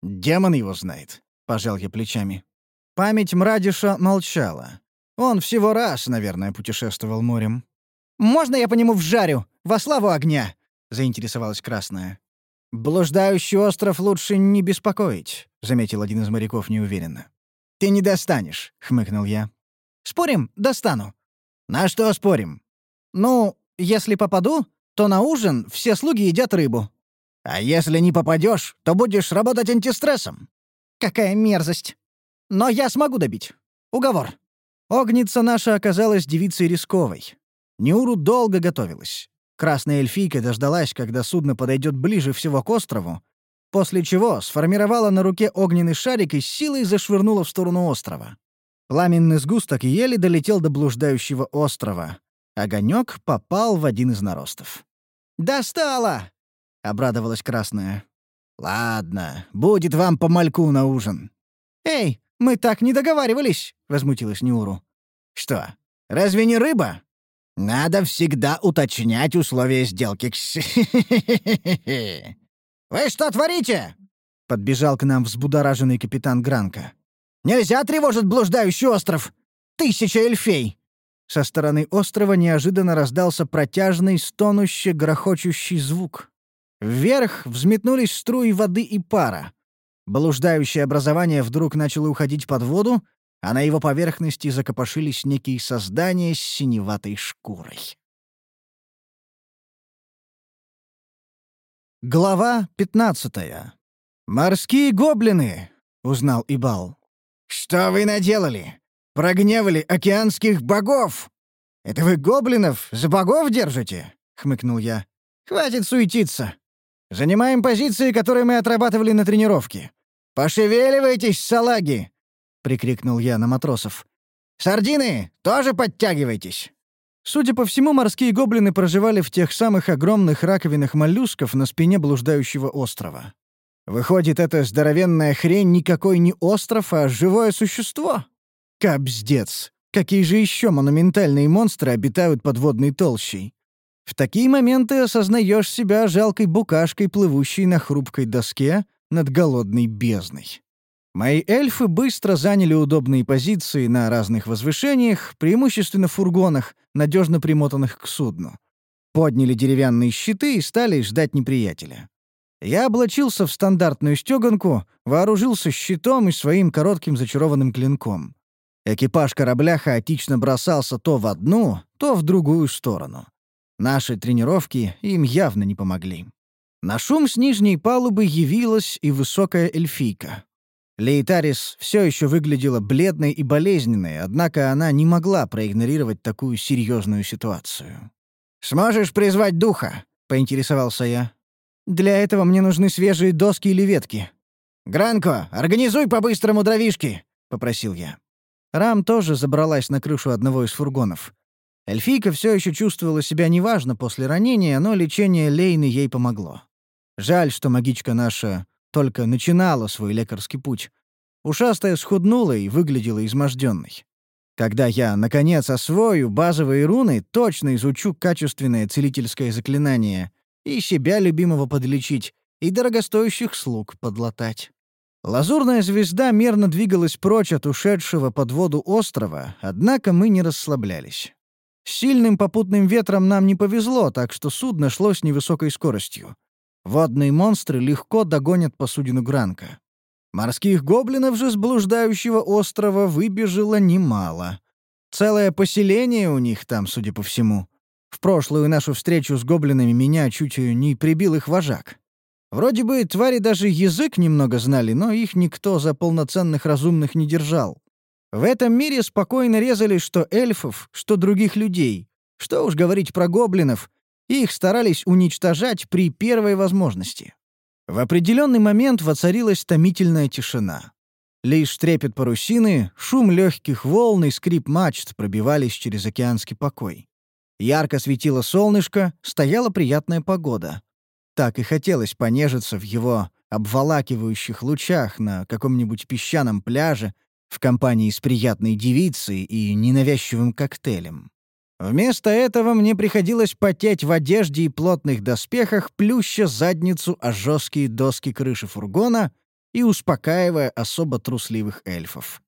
Демон его знает, — пожал я плечами. Память Мрадиша молчала. Он всего раз, наверное, путешествовал морем. «Можно я по нему вжарю? Во славу огня!» — заинтересовалась Красная. «Блуждающий остров лучше не беспокоить», — заметил один из моряков неуверенно. «Ты не достанешь», — хмыкнул я. «Спорим, достану». «На что спорим?» «Ну, если попаду, то на ужин все слуги едят рыбу». «А если не попадешь, то будешь работать антистрессом». «Какая мерзость! Но я смогу добить. Уговор». Огница наша оказалась девицей рисковой. Неуру долго готовилась. Красная эльфийка дождалась, когда судно подойдет ближе всего к острову, после чего сформировала на руке огненный шарик и с силой зашвырнула в сторону острова. Пламенный сгусток еле долетел до блуждающего острова. Огонек попал в один из наростов. «Достала!» — обрадовалась Красная. «Ладно, будет вам по мальку на ужин». «Эй, мы так не договаривались!» — возмутилась Неуру. «Что, разве не рыба? Надо всегда уточнять условия сделки. Вы что творите?» — подбежал к нам взбудораженный капитан Гранка. «Нельзя тревожить блуждающий остров! 1000 эльфей!» Со стороны острова неожиданно раздался протяжный, стонуще-грохочущий звук. Вверх взметнулись струи воды и пара. Блуждающее образование вдруг начало уходить под воду, а на его поверхности закопошились некие создания с синеватой шкурой. Глава 15. «Морские гоблины!» — узнал Ибал. «Что вы наделали? Прогневали океанских богов!» «Это вы гоблинов за богов держите?» — хмыкнул я. «Хватит суетиться. Занимаем позиции, которые мы отрабатывали на тренировке. Пошевеливайтесь, салаги!» — прикрикнул я на матросов. «Сардины, тоже подтягивайтесь!» Судя по всему, морские гоблины проживали в тех самых огромных раковинах моллюсков на спине блуждающего острова. Выходит, эта здоровенная хрень никакой не остров, а живое существо? Кабздец! Какие же еще монументальные монстры обитают под водной толщей? В такие моменты осознаешь себя жалкой букашкой, плывущей на хрупкой доске над голодной бездной. Мои эльфы быстро заняли удобные позиции на разных возвышениях, преимущественно в фургонах, надежно примотанных к судну. Подняли деревянные щиты и стали ждать неприятеля. Я облачился в стандартную стёганку, вооружился щитом и своим коротким зачарованным клинком. Экипаж корабля хаотично бросался то в одну, то в другую сторону. Наши тренировки им явно не помогли. На шум с нижней палубы явилась и высокая эльфийка. Лейтарис все еще выглядела бледной и болезненной, однако она не могла проигнорировать такую серьезную ситуацию. «Сможешь призвать духа?» — поинтересовался я. «Для этого мне нужны свежие доски или ветки». «Гранко, организуй по-быстрому дровишки!» — попросил я. Рам тоже забралась на крышу одного из фургонов. Эльфийка все еще чувствовала себя неважно после ранения, но лечение Лейны ей помогло. Жаль, что магичка наша только начинала свой лекарский путь. Ушастая схуднула и выглядела изможденной. Когда я, наконец, освою базовые руны, точно изучу качественное целительское заклинание и себя любимого подлечить, и дорогостоящих слуг подлатать. Лазурная звезда мерно двигалась прочь от ушедшего под воду острова, однако мы не расслаблялись. С сильным попутным ветром нам не повезло, так что судно шло с невысокой скоростью. Водные монстры легко догонят посудину Гранка. Морских гоблинов же с блуждающего острова выбежало немало. Целое поселение у них там, судя по всему. В прошлую нашу встречу с гоблинами меня чуть не прибил их вожак. Вроде бы твари даже язык немного знали, но их никто за полноценных разумных не держал. В этом мире спокойно резали что эльфов, что других людей. Что уж говорить про гоблинов, их старались уничтожать при первой возможности. В определенный момент воцарилась томительная тишина. Лишь трепет парусины, шум легких волн и скрип мачт пробивались через океанский покой. Ярко светило солнышко, стояла приятная погода. Так и хотелось понежиться в его обволакивающих лучах на каком-нибудь песчаном пляже в компании с приятной девицей и ненавязчивым коктейлем. Вместо этого мне приходилось потеть в одежде и плотных доспехах, плюща задницу о жесткие доски крыши фургона и успокаивая особо трусливых эльфов.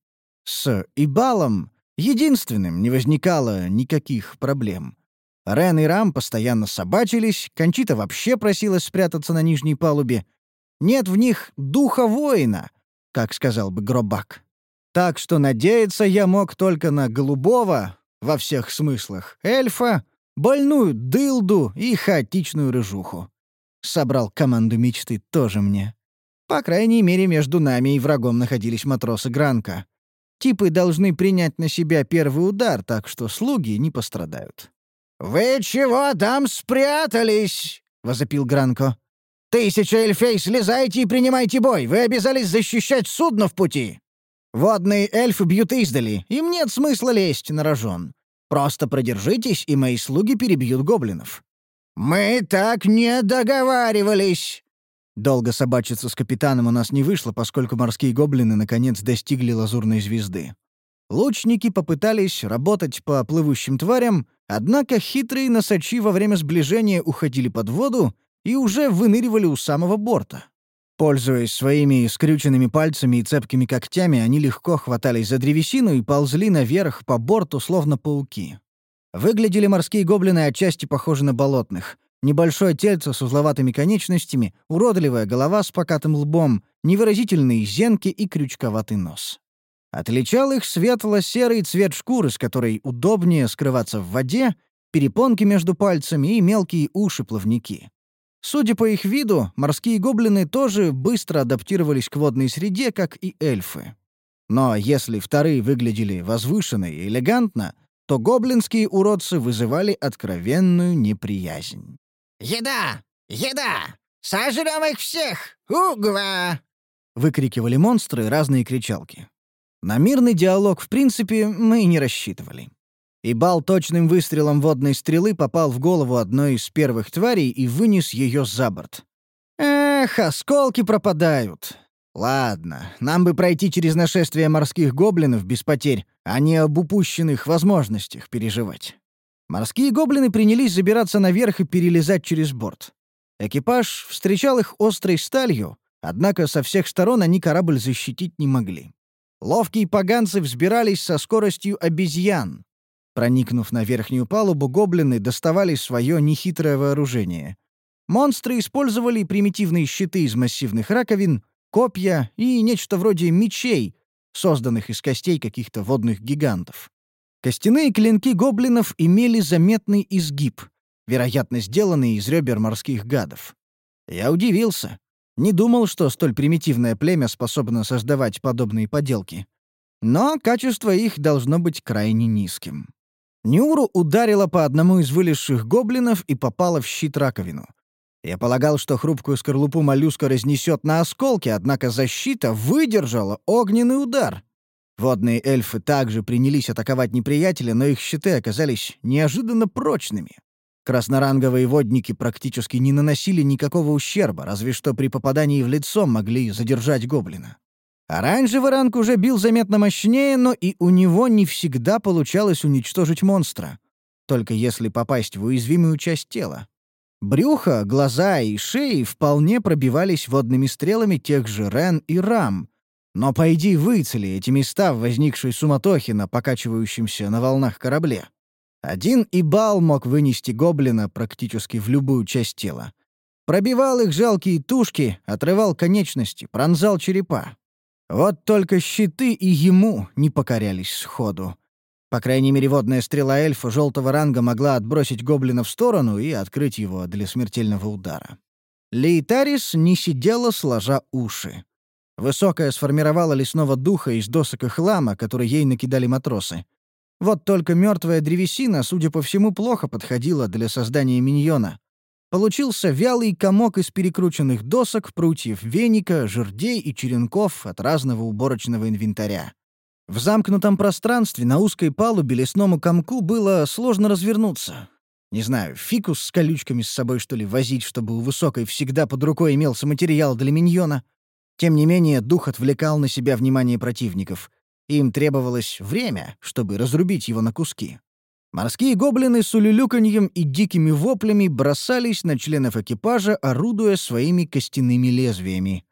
С Ибалом единственным не возникало никаких проблем. Рен и Рам постоянно собачились, Кончита вообще просилась спрятаться на нижней палубе. Нет в них духа воина, как сказал бы Гробак. Так что надеяться я мог только на голубого, во всех смыслах, эльфа, больную дылду и хаотичную рыжуху. Собрал команду мечты тоже мне. По крайней мере, между нами и врагом находились матросы Гранка. Типы должны принять на себя первый удар, так что слуги не пострадают. «Вы чего там спрятались?» — возопил Гранко. «Тысяча эльфей, слезайте и принимайте бой! Вы обязались защищать судно в пути!» «Водные эльфы бьют издали, им нет смысла лезть на рожон. Просто продержитесь, и мои слуги перебьют гоблинов». «Мы так не договаривались!» Долго собачиться с капитаном у нас не вышло, поскольку морские гоблины наконец достигли лазурной звезды. Лучники попытались работать по плывущим тварям, однако хитрые носачи во время сближения уходили под воду и уже выныривали у самого борта. Пользуясь своими скрюченными пальцами и цепкими когтями, они легко хватались за древесину и ползли наверх по борту, словно пауки. Выглядели морские гоблины отчасти похожи на болотных. Небольшое тельце с узловатыми конечностями, уродливая голова с покатым лбом, невыразительные зенки и крючковатый нос. Отличал их светло-серый цвет шкуры, с которой удобнее скрываться в воде, перепонки между пальцами и мелкие уши-плавники. Судя по их виду, морские гоблины тоже быстро адаптировались к водной среде, как и эльфы. Но если вторые выглядели возвышенно и элегантно, то гоблинские уродцы вызывали откровенную неприязнь. «Еда! Еда! Сожрем их всех! Угва!» — выкрикивали монстры разные кричалки. На мирный диалог, в принципе, мы и не рассчитывали. Ибал точным выстрелом водной стрелы попал в голову одной из первых тварей и вынес ее за борт. «Эх, осколки пропадают. Ладно, нам бы пройти через нашествие морских гоблинов без потерь, а не об упущенных возможностях переживать». Морские гоблины принялись забираться наверх и перелезать через борт. Экипаж встречал их острой сталью, однако со всех сторон они корабль защитить не могли. Ловкие поганцы взбирались со скоростью обезьян. Проникнув на верхнюю палубу, гоблины доставали свое нехитрое вооружение. Монстры использовали примитивные щиты из массивных раковин, копья и нечто вроде мечей, созданных из костей каких-то водных гигантов. Костяные клинки гоблинов имели заметный изгиб, вероятно, сделанный из ребер морских гадов. Я удивился. Не думал, что столь примитивное племя способно создавать подобные поделки. Но качество их должно быть крайне низким. Нюру ударила по одному из вылезших гоблинов и попала в щит-раковину. Я полагал, что хрупкую скорлупу моллюска разнесет на осколки, однако защита выдержала огненный удар. Водные эльфы также принялись атаковать неприятеля, но их щиты оказались неожиданно прочными. Красноранговые водники практически не наносили никакого ущерба, разве что при попадании в лицо могли задержать гоблина. Оранжевый ранг уже бил заметно мощнее, но и у него не всегда получалось уничтожить монстра, только если попасть в уязвимую часть тела. Брюхо, глаза и шеи вполне пробивались водными стрелами тех же Рен и Рам, но пойди выцели эти места в возникшей суматохе на покачивающемся на волнах корабле. Один Ибал мог вынести гоблина практически в любую часть тела. Пробивал их жалкие тушки, отрывал конечности, пронзал черепа. Вот только щиты и ему не покорялись сходу. По крайней мере, водная стрела эльфа желтого ранга могла отбросить гоблина в сторону и открыть его для смертельного удара. Лейтарис не сидела, сложа уши. Высокая сформировала лесного духа из досок и хлама, который ей накидали матросы. Вот только мертвая древесина, судя по всему, плохо подходила для создания миньона. Получился вялый комок из перекрученных досок, прутьев веника, жердей и черенков от разного уборочного инвентаря. В замкнутом пространстве на узкой палубе лесному комку было сложно развернуться. Не знаю, фикус с колючками с собой, что ли, возить, чтобы у высокой всегда под рукой имелся материал для миньона. Тем не менее, дух отвлекал на себя внимание противников. Им требовалось время, чтобы разрубить его на куски. Морские гоблины с улюлюканьем и дикими воплями бросались на членов экипажа, орудуя своими костяными лезвиями.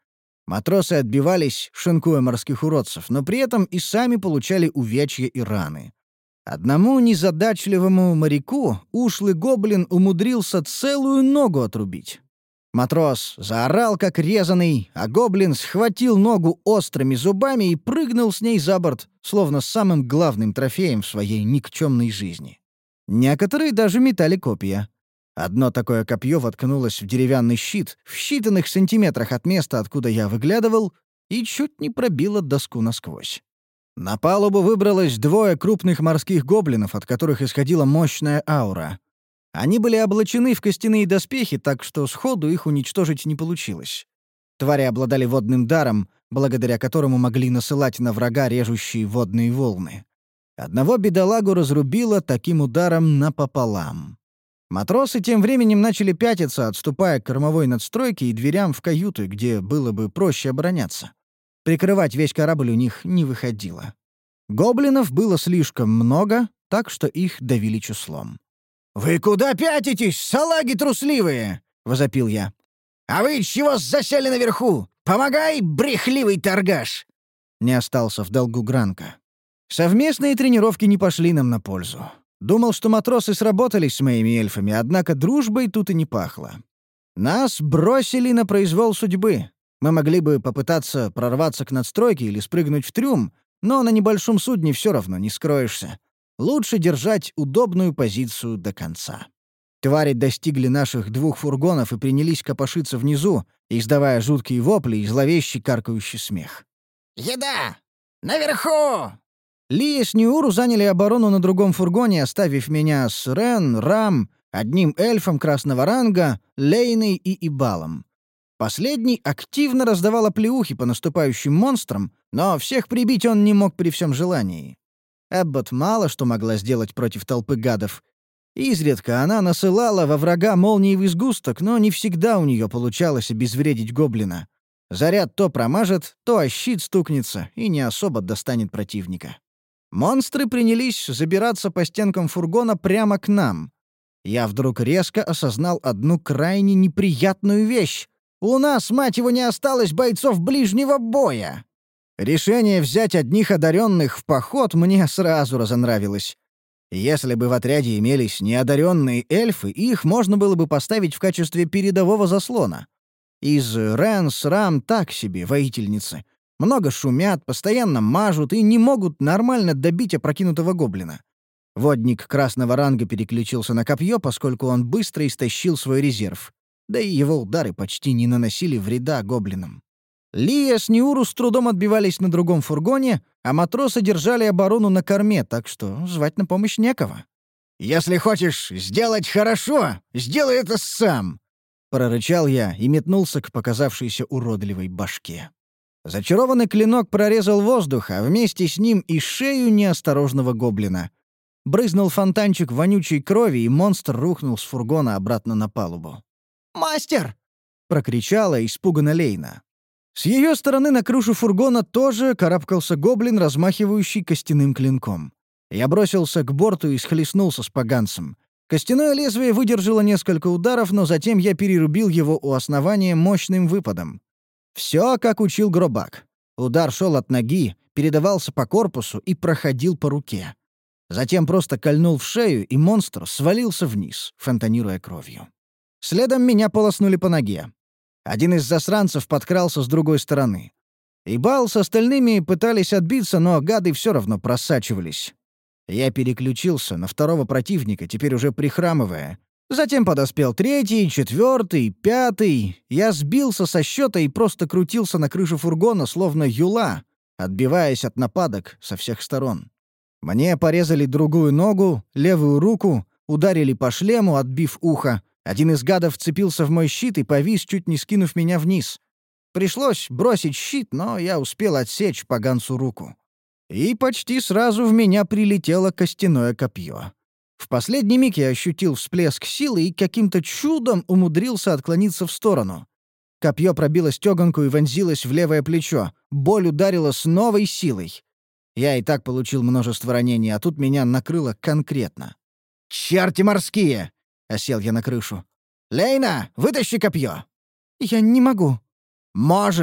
Матросы отбивались, шинкуя морских уродцев, но при этом и сами получали увечья и раны. Одному незадачливому моряку ушлый гоблин умудрился целую ногу отрубить. Матрос заорал, как резаный, а гоблин схватил ногу острыми зубами и прыгнул с ней за борт, словно самым главным трофеем в своей никчемной жизни. Некоторые даже метали копья. Одно такое копье воткнулось в деревянный щит в считанных сантиметрах от места, откуда я выглядывал, и чуть не пробило доску насквозь. На палубу выбралось 2 крупных морских гоблинов, от которых исходила мощная аура. Они были облачены в костяные доспехи, так что сходу их уничтожить не получилось. Твари обладали водным даром, благодаря которому могли насылать на врага режущие водные волны. Одного бедолагу разрубило таким ударом напополам. Матросы тем временем начали пятиться, отступая к кормовой надстройке и дверям в каюты, где было бы проще обороняться. Прикрывать весь корабль у них не выходило. Гоблинов было слишком много, так что их давили числом. «Вы куда пятитесь, салаги трусливые?» — возопил я. «А вы чего засели наверху? Помогай, брехливый торгаш!» Не остался в долгу Гранка. Совместные тренировки не пошли нам на пользу. Думал, что матросы сработались с моими эльфами, однако дружбой тут и не пахло. Нас бросили на произвол судьбы. Мы могли бы попытаться прорваться к надстройке или спрыгнуть в трюм, но на небольшом судне все равно не скроешься. Лучше держать удобную позицию до конца. Твари достигли наших 2 фургонов и принялись копошиться внизу, издавая жуткие вопли и зловещий каркающий смех. «Еда! Наверху!» Ли с Ниуру заняли оборону на другом фургоне, оставив меня с Рен, Рам, одним эльфом красного ранга, Лейной и Ибалом. Последний активно раздавал оплеухи по наступающим монстрам, но всех прибить он не мог при всем желании. Эббот мало что могла сделать против толпы гадов. Изредка она насылала во врага молниевый сгусток, но не всегда у нее получалось обезвредить гоблина. Заряд то промажет, то о щит стукнется и не особо достанет противника. Монстры принялись забираться по стенкам фургона прямо к нам. Я вдруг резко осознал одну крайне неприятную вещь. У нас, мать его, не осталось бойцов ближнего боя. Решение взять одних одаренных в поход мне сразу разонравилось. Если бы в отряде имелись неодаренные эльфы, их можно было бы поставить в качестве передового заслона. Из Рен с Рам так себе воительницы. Много шумят, постоянно мажут и не могут нормально добить опрокинутого гоблина. Водник красного ранга переключился на копье, поскольку он быстро истощил свой резерв. Да и его удары почти не наносили вреда гоблинам. Лия с Ниуру с трудом отбивались на другом фургоне, а матросы держали оборону на корме, так что звать на помощь некого. «Если хочешь сделать хорошо, сделай это сам!» — прорычал я и метнулся к показавшейся уродливой башке. Зачарованный клинок прорезал воздух, а вместе с ним и шею неосторожного гоблина. Брызнул фонтанчик вонючей крови, и монстр рухнул с фургона обратно на палубу. «Мастер!» — прокричала испуганно Лейна. С ее стороны на крышу фургона тоже карабкался гоблин, размахивающий костяным клинком. Я бросился к борту и схлестнулся с поганцем. Костяное лезвие выдержало несколько ударов, но затем я перерубил его у основания мощным выпадом. Все, как учил Гробак. Удар шел от ноги, передавался по корпусу и проходил по руке. Затем просто кольнул в шею, и монстр свалился вниз, фонтанируя кровью. Следом меня полоснули по ноге. Один из засранцев подкрался с другой стороны. Ибал с остальными пытались отбиться, но гады все равно просачивались. Я переключился на второго противника, теперь уже прихрамывая. Затем подоспел 3-й, 4-й, 5-й. Я сбился со счета и просто крутился на крыше фургона, словно юла, отбиваясь от нападок со всех сторон. Мне порезали другую ногу, левую руку, ударили по шлему, отбив ухо. Один из гадов вцепился в мой щит и повис, чуть не скинув меня вниз. Пришлось бросить щит, но я успел отсечь поганцу руку. И почти сразу в меня прилетело костяное копье. В последний миг я ощутил всплеск силы и каким-то чудом умудрился отклониться в сторону. Копье пробило стёганку и вонзилось в левое плечо. Боль ударила с новой силой. Я и так получил множество ранений, а тут меня накрыло конкретно. «Черти морские!» — осел я на крышу. «Лейна, вытащи копье!» «Я не могу». «Можешь!»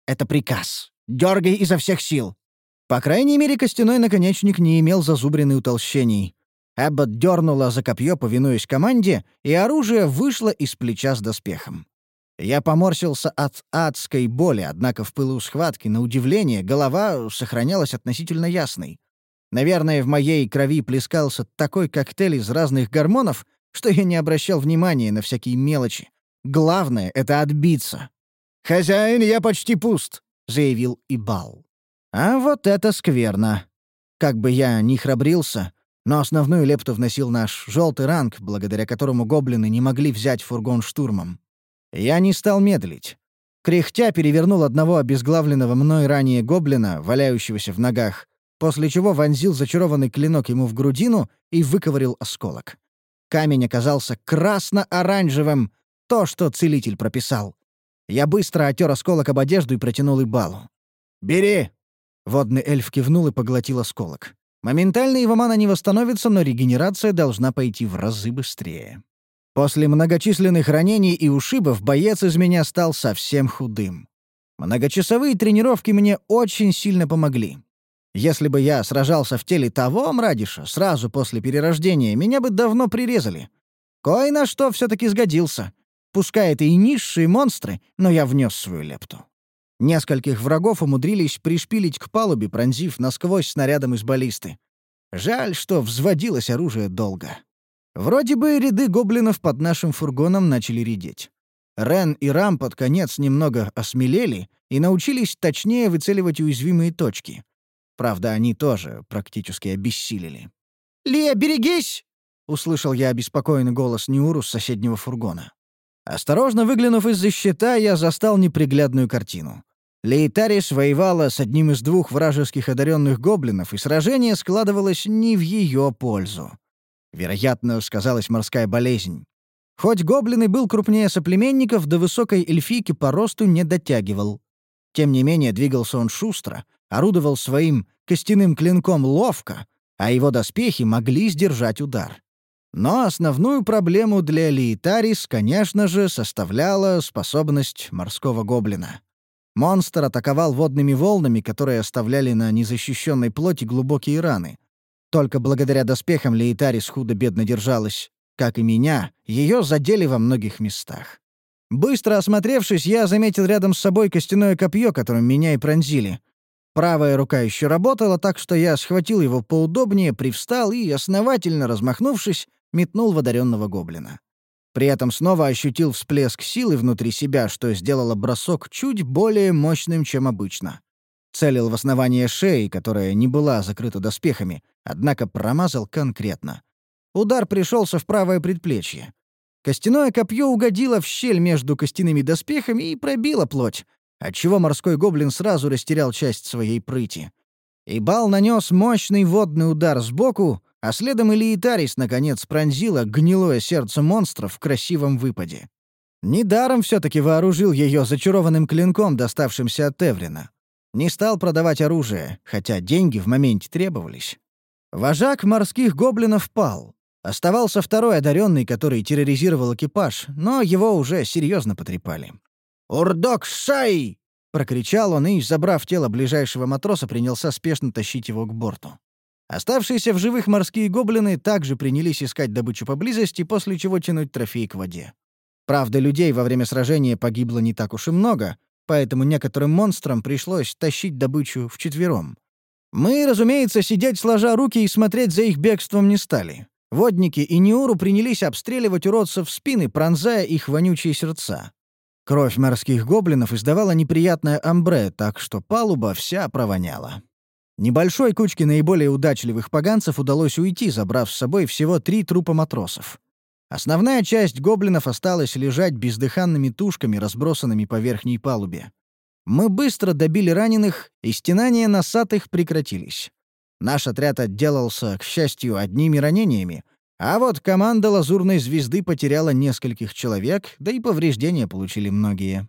Это приказ. Дергай изо всех сил». По крайней мере, костяной наконечник не имел зазубренных утолщений. Эббот дернула за копье, повинуясь команде, и оружие вышло из плеча с доспехом. Я поморщился от адской боли, однако в пылу схватки, на удивление, голова сохранялась относительно ясной. Наверное, в моей крови плескался такой коктейль из разных гормонов, что я не обращал внимания на всякие мелочи. Главное — это отбиться. «Хозяин, я почти пуст», — заявил Ибал. А вот это скверно. Как бы я ни храбрился, но основную лепту вносил наш желтый ранг, благодаря которому гоблины не могли взять фургон штурмом. Я не стал медлить. Кряхтя перевернул одного обезглавленного мной ранее гоблина, валяющегося в ногах, после чего вонзил зачарованный клинок ему в грудину и выковырил осколок. Камень оказался красно-оранжевым, то, что целитель прописал. Я быстро отер осколок об одежду и протянул Ибалу. «Бери!» Водный эльф кивнул и поглотил осколок. Моментально его мана не восстановится, но регенерация должна пойти в разы быстрее. После многочисленных ранений и ушибов боец из меня стал совсем худым. Многочасовые тренировки мне очень сильно помогли. Если бы я сражался в теле того Мрадиша сразу после перерождения, меня бы давно прирезали. Кое на что все-таки сгодился. Пускай это и низшие монстры, но я внес свою лепту. Нескольких врагов умудрились пришпилить к палубе, пронзив насквозь снарядом из баллисты. Жаль, что взводилось оружие долго. Вроде бы ряды гоблинов под нашим фургоном начали редеть. Рен и Рам под конец немного осмелели и научились точнее выцеливать уязвимые точки. Правда, они тоже практически обессилели. «Лия, берегись!» — услышал я обеспокоенный голос Ниуру с соседнего фургона. Осторожно выглянув из-за щита, я застал неприглядную картину. Лейтарис воевала с одним из двух вражеских одаренных гоблинов, и сражение складывалось не в ее пользу. Вероятно, сказалась морская болезнь. Хоть гоблин и был крупнее соплеменников, до высокой эльфийки по росту не дотягивал. Тем не менее, двигался он шустро, орудовал своим костяным клинком ловко, а его доспехи могли сдержать удар. Но основную проблему для Лейтарис, конечно же, составляла способность морского гоблина. Монстр атаковал водными волнами, которые оставляли на незащищенной плоти глубокие раны. Только благодаря доспехам Лейтарис худо-бедно держалась. Как и меня, ее задели во многих местах. Быстро осмотревшись, я заметил рядом с собой костяное копье, которым меня и пронзили. Правая рука еще работала, так что я схватил его поудобнее, привстал и, основательно размахнувшись, метнул в одаренного гоблина. При этом снова ощутил всплеск силы внутри себя, что сделало бросок чуть более мощным, чем обычно. Целил в основание шеи, которая не была закрыта доспехами, однако промазал конкретно. Удар пришелся в правое предплечье. Костяное копье угодило в щель между костяными доспехами и пробило плоть, отчего морской гоблин сразу растерял часть своей прыти. Ибал нанес мощный водный удар сбоку, а следом и Лейтарис, наконец, пронзила гнилое сердце монстра в красивом выпаде. Недаром все-таки вооружил ее зачарованным клинком, доставшимся от Эврина. Не стал продавать оружие, хотя деньги в моменте требовались. Вожак морских гоблинов пал. Оставался второй одаренный, который терроризировал экипаж, но его уже серьезно потрепали. «Урдок Шай!» — прокричал он и, забрав тело ближайшего матроса, принялся спешно тащить его к борту. Оставшиеся в живых морские гоблины также принялись искать добычу поблизости, после чего тянуть трофей к воде. Правда, людей во время сражения погибло не так уж и много, поэтому некоторым монстрам пришлось тащить добычу вчетвером. Мы, разумеется, сидеть сложа руки и смотреть за их бегством не стали. Водники и Ниуру принялись обстреливать уродцев в спины, пронзая их вонючие сердца. Кровь морских гоблинов издавала неприятное амбре, так что палуба вся провоняла. Небольшой кучке наиболее удачливых поганцев удалось уйти, забрав с собой всего 3 трупа матросов. Основная часть гоблинов осталась лежать бездыханными тушками, разбросанными по верхней палубе. Мы быстро добили раненых, и стенания носатых прекратились. Наш отряд отделался, к счастью, одними ранениями, а вот команда «Лазурной звезды» потеряла нескольких человек, да и повреждения получили многие.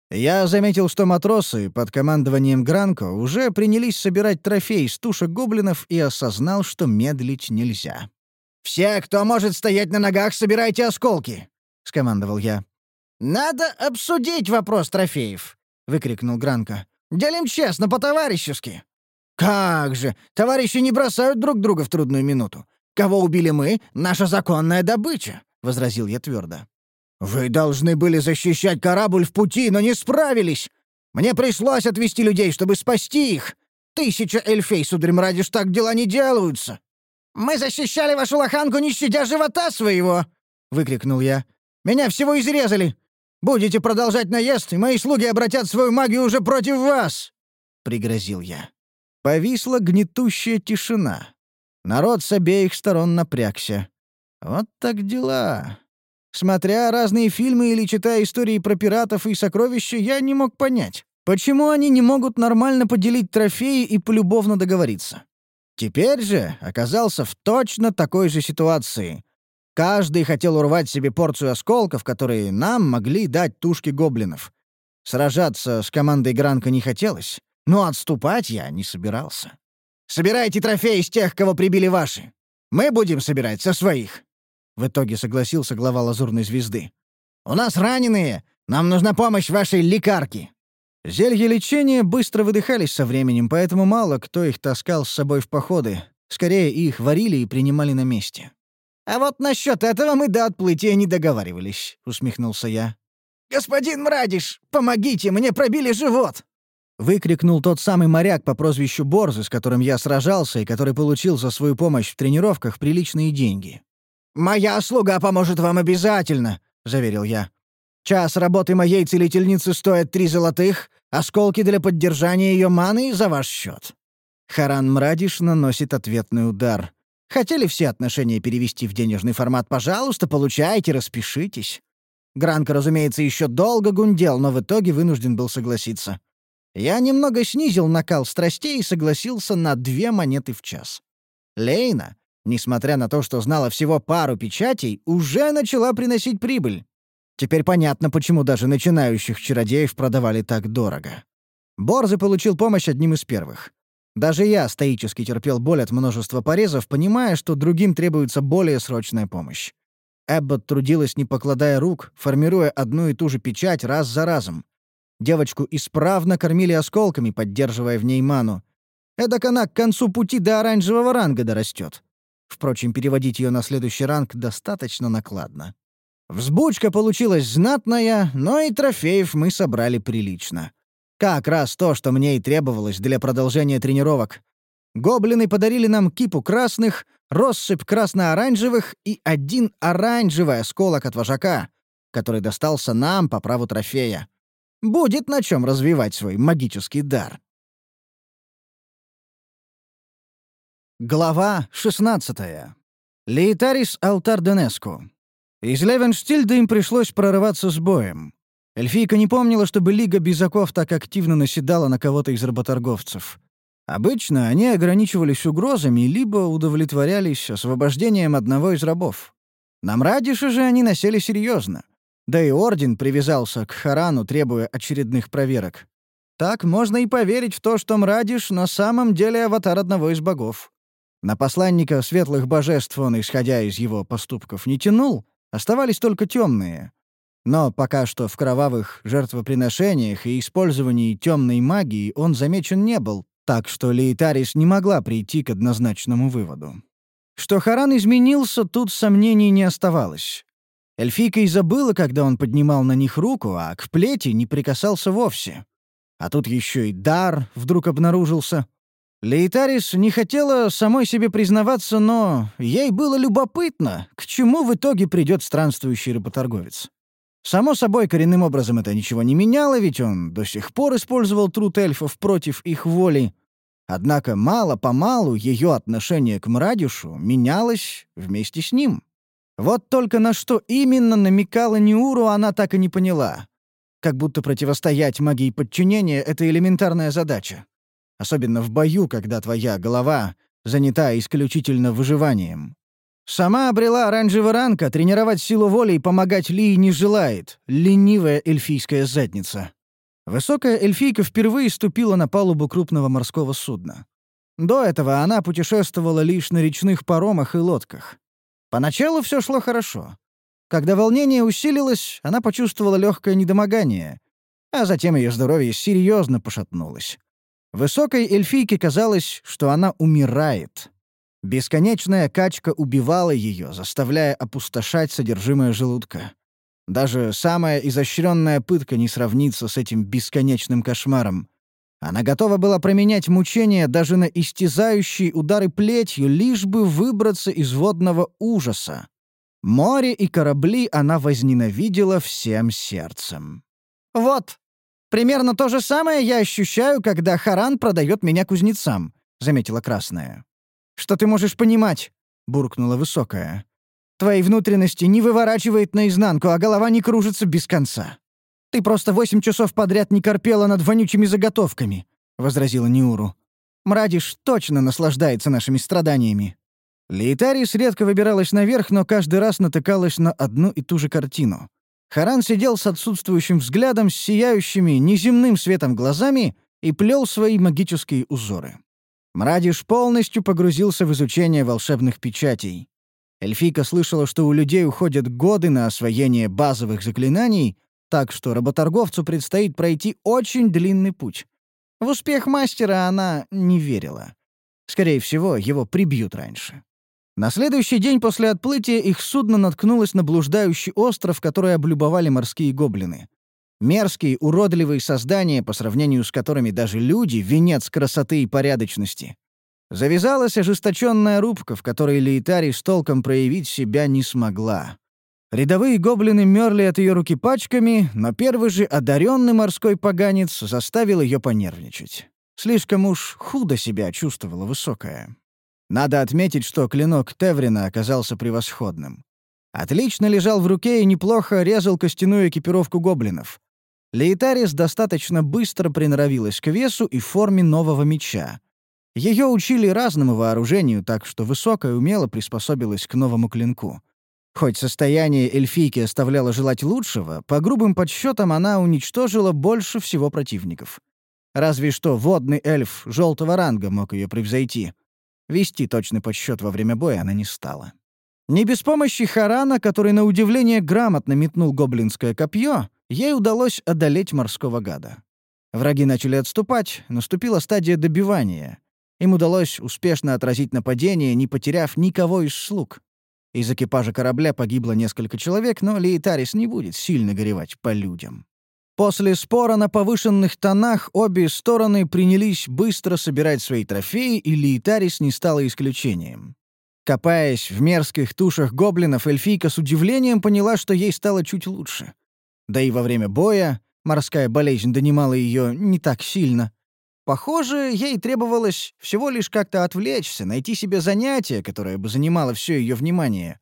Я заметил, что матросы под командованием Гранко уже принялись собирать трофеи с тушек гоблинов, и осознал, что медлить нельзя. «Все, кто может стоять на ногах, собирайте осколки!» — скомандовал я. «Надо обсудить вопрос трофеев», — выкрикнул Гранко. «Делим честно, по-товарищески!» «Как же! Товарищи не бросают друг друга в трудную минуту. Кого убили мы — наша законная добыча!» — возразил я твердо. «Вы должны были защищать корабль в пути, но не справились! Мне пришлось отвести людей, чтобы спасти их! 1000 эльфей, сударь Мрадиш, так дела не делаются!» «Мы защищали вашу лоханку, не щадя живота своего!» — выкрикнул я. «Меня всего изрезали! Будете продолжать наезд, и мои слуги обратят свою магию уже против вас!» — пригрозил я. Повисла гнетущая тишина. Народ с обеих сторон напрягся. Вот так дела. Смотря разные фильмы или читая истории про пиратов и сокровища, я не мог понять, почему они не могут нормально поделить трофеи и полюбовно договориться. Теперь же оказался в точно такой же ситуации. Каждый хотел урвать себе порцию осколков, которые нам могли дать тушки гоблинов. Сражаться с командой Гранко не хотелось, но отступать я не собирался. «Собирайте трофеи с тех, кого прибили ваши. Мы будем собирать со своих». В итоге согласился глава Лазурной Звезды. «У нас раненые. Нам нужна помощь вашей лекарки». Зелья лечения быстро выдыхались со временем, поэтому мало кто их таскал с собой в походы. Скорее, их варили и принимали на месте. «А вот насчет этого мы до отплытия не договаривались», — усмехнулся я. «Господин Мрадиш, помогите, мне пробили живот!» — выкрикнул тот самый моряк по прозвищу Борзы, с которым я сражался и который получил за свою помощь в тренировках приличные деньги. «Моя слуга поможет вам обязательно», — заверил я. «Час работы моей целительницы стоит 3 золотых, осколки для поддержания ее маны за ваш счет». Харан Мрадиш наносит ответный удар. Хотели все отношения перевести в денежный формат? Пожалуйста, получайте, распишитесь. Гранко, разумеется, еще долго гундел, но в итоге вынужден был согласиться. Я немного снизил накал страстей и согласился на 2 монеты в час. Лейна, несмотря на то, что знала всего пару печатей, уже начала приносить прибыль. Теперь понятно, почему даже начинающих чародеев продавали так дорого. Борзый получил помощь одним из первых. Даже я стоически терпел боль от множества порезов, понимая, что другим требуется более срочная помощь. Эббот трудилась, не покладая рук, формируя одну и ту же печать раз за разом. Девочку исправно кормили осколками, поддерживая в ней ману. Эдак она к концу пути до оранжевого ранга дорастет. Впрочем, переводить ее на следующий ранг достаточно накладно. Взбучка получилась знатная, но и трофеев мы собрали прилично. Как раз то, что мне и требовалось для продолжения тренировок. Гоблины подарили нам кипу красных, россыпь красно-оранжевых и 1 оранжевый осколок от вожака, который достался нам по праву трофея. Будет на чем развивать свой магический дар. Глава 16. Лейтарис Алтар-Денеску. Из Левенштильда им пришлось прорываться с боем. Эльфийка не помнила, чтобы Лига Безаков так активно наседала на кого-то из работорговцев. Обычно они ограничивались угрозами либо удовлетворялись освобождением одного из рабов. На Мрадише же они насели серьезно. Да и Орден привязался к Харану, требуя очередных проверок. Так можно и поверить в то, что Мрадиш на самом деле аватар одного из богов. На посланника светлых божеств он, исходя из его поступков, не тянул, оставались только темные. Но пока что в кровавых жертвоприношениях и использовании темной магии он замечен не был, так что Лейтарис не могла прийти к однозначному выводу. Что Харан изменился, тут сомнений не оставалось. Эльфийка и забыла, когда он поднимал на них руку, а к плети не прикасался вовсе. А тут еще и дар вдруг обнаружился. Лейтарис не хотела самой себе признаваться, но ей было любопытно, к чему в итоге придет странствующий работорговец. Само собой, коренным образом это ничего не меняло, ведь он до сих пор использовал труд эльфов против их воли. Однако мало-помалу ее отношение к Мрадишу менялось вместе с ним. Вот только на что именно намекала Ниуру, она так и не поняла. Как будто противостоять магии подчинения — это элементарная задача. Особенно в бою, когда твоя голова занята исключительно выживанием. Сама обрела оранжевый ранг, а тренировать силу воли и помогать Лии не желает. Ленивая эльфийская задница. Высокая эльфийка впервые ступила на палубу крупного морского судна. До этого она путешествовала лишь на речных паромах и лодках. Поначалу все шло хорошо. Когда волнение усилилось, она почувствовала легкое недомогание. А затем ее здоровье серьезно пошатнулось. Высокой эльфийке казалось, что она умирает. Бесконечная качка убивала ее, заставляя опустошать содержимое желудка. Даже самая изощренная пытка не сравнится с этим бесконечным кошмаром. Она готова была променять мучения даже на истязающие удары плетью, лишь бы выбраться из водного ужаса. Море и корабли она возненавидела всем сердцем. «Вот, примерно то же самое я ощущаю, когда Харан продает меня кузнецам», — заметила Красная. «Что ты можешь понимать?» — буркнула Высокая. «Твои внутренности не выворачивает наизнанку, а голова не кружится без конца. Ты просто 8 часов подряд не корпела над вонючими заготовками», — возразила Ниуру. «Мрадиш точно наслаждается нашими страданиями». Лейтарис редко выбиралась наверх, но каждый раз натыкалась на одну и ту же картину. Харан сидел с отсутствующим взглядом, с сияющими неземным светом глазами и плел свои магические узоры. Мрадиш полностью погрузился в изучение волшебных печатей. Эльфийка слышала, что у людей уходят годы на освоение базовых заклинаний, так что работорговцу предстоит пройти очень длинный путь. В успех мастера она не верила. Скорее всего, его прибьют раньше. На следующий день после отплытия их судно наткнулось на блуждающий остров, который облюбовали морские гоблины. Мерзкие, уродливые создания, по сравнению с которыми даже люди — венец красоты и порядочности. Завязалась ожесточенная рубка, в которой Лейтарис толком проявить себя не смогла. Рядовые гоблины мерли от ее руки пачками, но первый же одаренный морской поганец заставил ее понервничать. Слишком уж худо себя чувствовала Высокая. Надо отметить, что клинок Теврина оказался превосходным. Отлично лежал в руке и неплохо резал костяную экипировку гоблинов. Лейтарис достаточно быстро приноровилась к весу и форме нового меча. Ее учили разному вооружению, так что Высокая умело приспособилась к новому клинку. Хоть состояние эльфийки оставляло желать лучшего, по грубым подсчетам она уничтожила больше всего противников. Разве что водный эльф желтого ранга мог ее превзойти. Вести точный подсчет во время боя она не стала. Не без помощи Харана, который на удивление грамотно метнул гоблинское копье, ей удалось одолеть морского гада. Враги начали отступать, наступила стадия добивания. Им удалось успешно отразить нападение, не потеряв никого из слуг. Из экипажа корабля погибло несколько человек, но Лейтарис не будет сильно горевать по людям. После спора на повышенных тонах обе стороны принялись быстро собирать свои трофеи, и Лейтарис не стала исключением. Копаясь в мерзких тушах гоблинов, эльфийка с удивлением поняла, что ей стало чуть лучше. Да и во время боя морская болезнь донимала ее не так сильно. Похоже, ей требовалось всего лишь как-то отвлечься, найти себе занятие, которое бы занимало все ее внимание.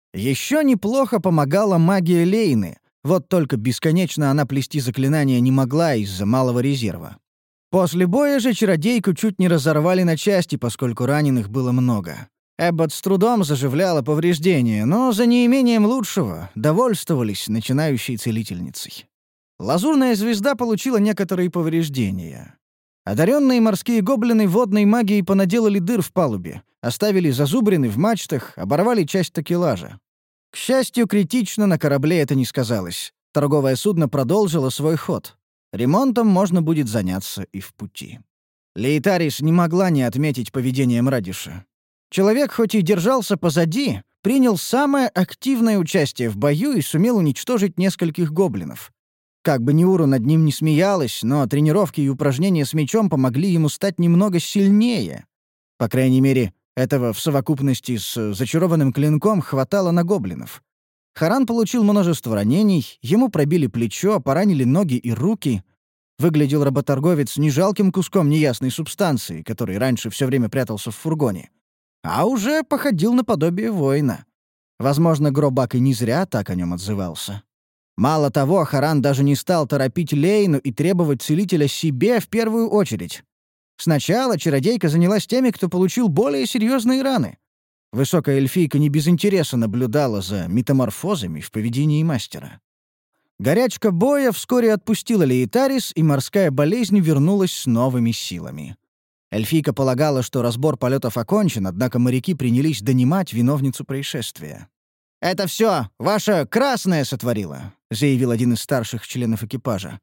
Еще неплохо помогала магия Лейны. Вот только бесконечно она плести заклинания не могла из-за малого резерва. После боя же чародейку чуть не разорвали на части, поскольку раненых было много. Эббот с трудом заживляла повреждения, но за неимением лучшего довольствовались начинающей целительницей. Лазурная звезда получила некоторые повреждения. Одаренные морские гоблины водной магией понаделали дыр в палубе, оставили зазубрины в мачтах, оборвали часть такелажа. К счастью, критично на корабле это не сказалось. Торговое судно продолжило свой ход. Ремонтом можно будет заняться и в пути. Лейтарис не могла не отметить поведение Мрадиша. Человек, хоть и держался позади, принял самое активное участие в бою и сумел уничтожить нескольких гоблинов. Как бы Ниуру над ним не смеялась, но тренировки и упражнения с мечом помогли ему стать немного сильнее. По крайней мере, этого в совокупности с зачарованным клинком хватало на гоблинов. Харан получил множество ранений, ему пробили плечо, поранили ноги и руки. Выглядел работорговец не жалким куском неясной субстанции, который раньше все время прятался в фургоне, а уже походил на подобие воина. Возможно, Гробак и не зря так о нем отзывался. Мало того, Харан даже не стал торопить Лейну и требовать целителя себе в первую очередь. Сначала чародейка занялась теми, кто получил более серьезные раны. Высокая эльфийка не без интереса наблюдала за метаморфозами в поведении мастера. Горячка боя вскоре отпустила Лейтарис, и морская болезнь вернулась с новыми силами. Эльфийка полагала, что разбор полетов окончен, однако моряки принялись донимать виновницу происшествия. «Это все ваша Красная сотворила», — заявил один из старших членов экипажа.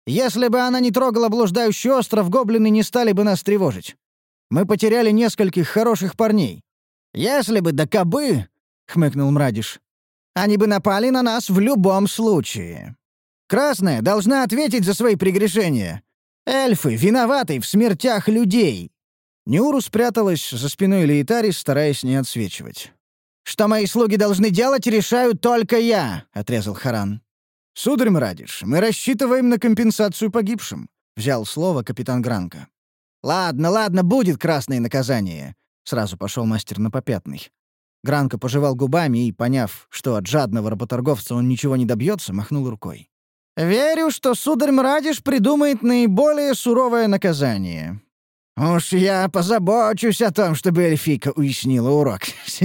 Если бы она не трогала блуждающий остров, гоблины не стали бы нас тревожить. Мы потеряли нескольких хороших парней. Если бы да кабы, — хмыкнул Мрадиш, — они бы напали на нас в любом случае. Красная должна ответить за свои прегрешения. Эльфы виноваты в смертях людей». Ниуру спряталась за спиной Лейтарис, стараясь не отсвечивать. «Что мои слуги должны делать, решаю только я», — отрезал Харан. «Сударь Мрадиш, мы рассчитываем на компенсацию погибшим», — взял слово капитан Гранко. «Ладно, ладно, будет красное наказание», — сразу пошел мастер на попятный. Гранко пожевал губами и, поняв, что от жадного работорговца он ничего не добьется, махнул рукой. «Верю, что сударь Мрадиш придумает наиболее суровое наказание. Уж я позабочусь о том, чтобы эльфийка уяснила урок».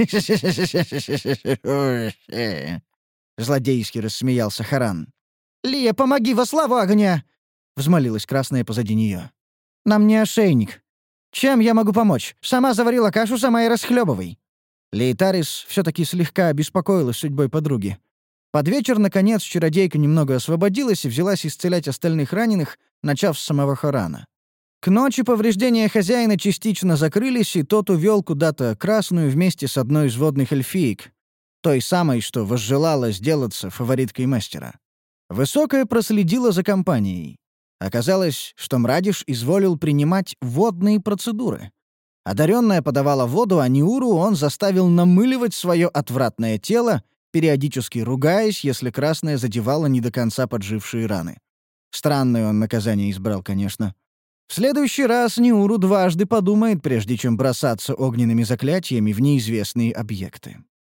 Злодейски рассмеялся Харан. «Лия, помоги во славу огня!» — взмолилась красная позади нее. «Нам не ошейник. Чем я могу помочь? Сама заварила кашу, сама и расхлебывай». Лейтарис все-таки слегка обеспокоилась судьбой подруги. Под вечер, наконец, чародейка немного освободилась и взялась исцелять остальных раненых, начав с самого Харана. К ночи повреждения хозяина частично закрылись, и тот увел куда-то красную вместе с одной из водных эльфиек, той самой, что возжелала сделаться фавориткой мастера. Высокая проследила за компанией. Оказалось, что Мрадиш изволил принимать водные процедуры. Одаренная подавала воду, а Ниуру он заставил намыливать свое отвратное тело, периодически ругаясь, если красная задевала не до конца поджившие раны. Странное он наказание избрал, конечно. В следующий раз Ниуру дважды подумает, прежде чем бросаться огненными заклятиями в неизвестные объекты.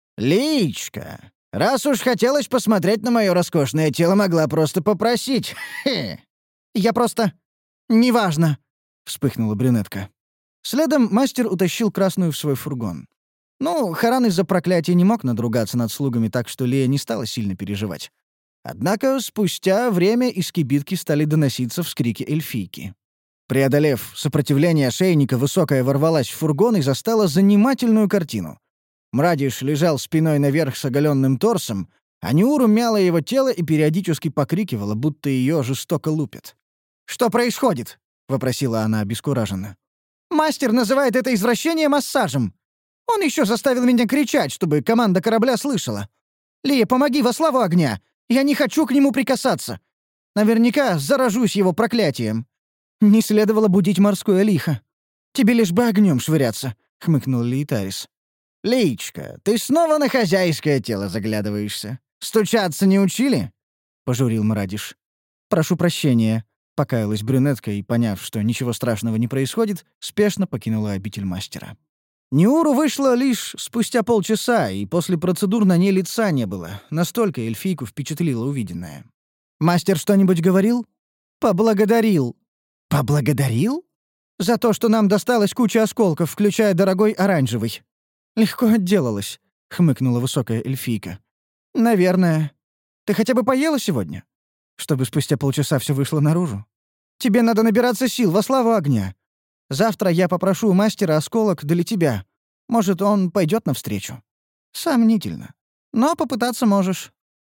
«Личка, раз уж хотелось посмотреть на мое роскошное тело, могла просто попросить. Хе. Я просто... неважно», — вспыхнула брюнетка. Следом мастер утащил красную в свой фургон. Ну, Харан из-за проклятия не мог надругаться над слугами, так что Лея не стала сильно переживать. Однако спустя время из кибитки стали доноситься вскрики эльфийки. Преодолев сопротивление ошейника, Высокая ворвалась в фургон и застала занимательную картину. Мрадиш лежал спиной наверх с оголенным торсом, а Ниуру мяла его тело и периодически покрикивала, будто ее жестоко лупят. «Что происходит?» — вопросила она обескураженно. «Мастер называет это извращение массажем. Он еще заставил меня кричать, чтобы команда корабля слышала. Лия, помоги во славу огня! Я не хочу к нему прикасаться. Наверняка заражусь его проклятием». «Не следовало будить морское лихо. Тебе лишь бы огнем швыряться», — хмыкнул Лейтарис. «Личка, ты снова на хозяйское тело заглядываешься. Стучаться не учили?» — пожурил Мрадиш. «Прошу прощения», — покаялась брюнетка и, поняв, что ничего страшного не происходит, спешно покинула обитель мастера. Ниуру вышла лишь спустя полчаса, и после процедур на ней лица не было. Настолько эльфийку впечатлило увиденное. «Мастер что-нибудь говорил?» «Поблагодарил». «Поблагодарил?» «За то, что нам досталась куча осколков, включая дорогой оранжевый». «Легко отделалась», — хмыкнула высокая эльфийка. «Наверное. Ты хотя бы поела сегодня? Чтобы спустя полчаса все вышло наружу. Тебе надо набираться сил во славу огня. Завтра я попрошу у мастера осколок для тебя. Может, он пойдет навстречу?» «Сомнительно. Но попытаться можешь».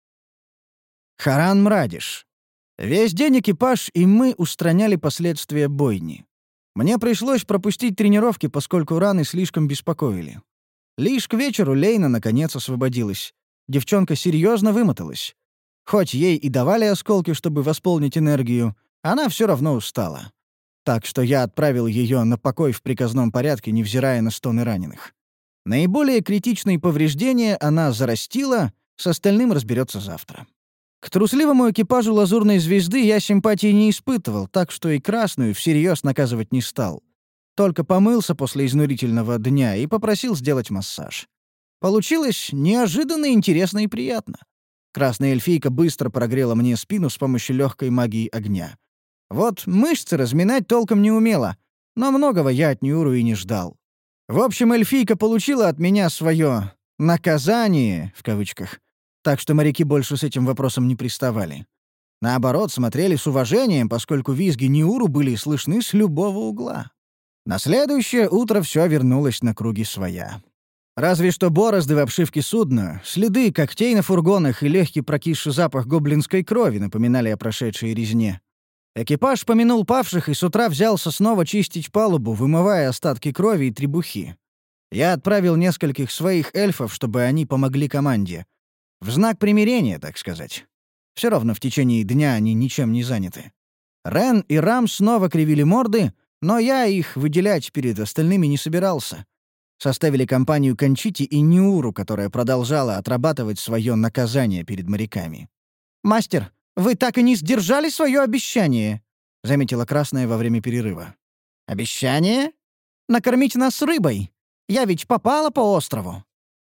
Харан Мрадиш. Весь день экипаж и мы устраняли последствия бойни. Мне пришлось пропустить тренировки, поскольку раны слишком беспокоили. Лишь к вечеру Лейна наконец освободилась. Девчонка серьезно вымоталась. Хоть ей и давали осколки, чтобы восполнить энергию, она все равно устала. Так что я отправил ее на покой в приказном порядке, невзирая на стоны раненых. Наиболее критичные повреждения она зарастила, с остальным разберется завтра. К трусливому экипажу «Лазурной звезды» я симпатии не испытывал, так что и красную всерьез наказывать не стал. Только помылся после изнурительного дня и попросил сделать массаж. Получилось неожиданно интересно и приятно. Красная эльфийка быстро прогрела мне спину с помощью легкой магии огня. Вот мышцы разминать толком не умела, но многого я от Ниуру и не ждал. В общем, эльфийка получила от меня свое «наказание», в кавычках, так что моряки больше с этим вопросом не приставали. Наоборот, смотрели с уважением, поскольку визги Ниуру были слышны с любого угла. На следующее утро все вернулось на круги своя. Разве что борозды в обшивке судна, следы когтей на фургонах и легкий прокисший запах гоблинской крови напоминали о прошедшей резне. Экипаж помянул павших и с утра взялся снова чистить палубу, вымывая остатки крови и требухи. Я отправил нескольких своих эльфов, чтобы они помогли команде. В знак примирения, так сказать. Все равно в течение дня они ничем не заняты. Рен и Рам снова кривили морды, но я их выделять перед остальными не собирался. Составили компанию Кончити и Ниуру, которая продолжала отрабатывать свое наказание перед моряками. «Мастер, вы так и не сдержали свое обещание», — заметила Красная во время перерыва. «Обещание? Накормить нас рыбой. Я ведь попала по острову».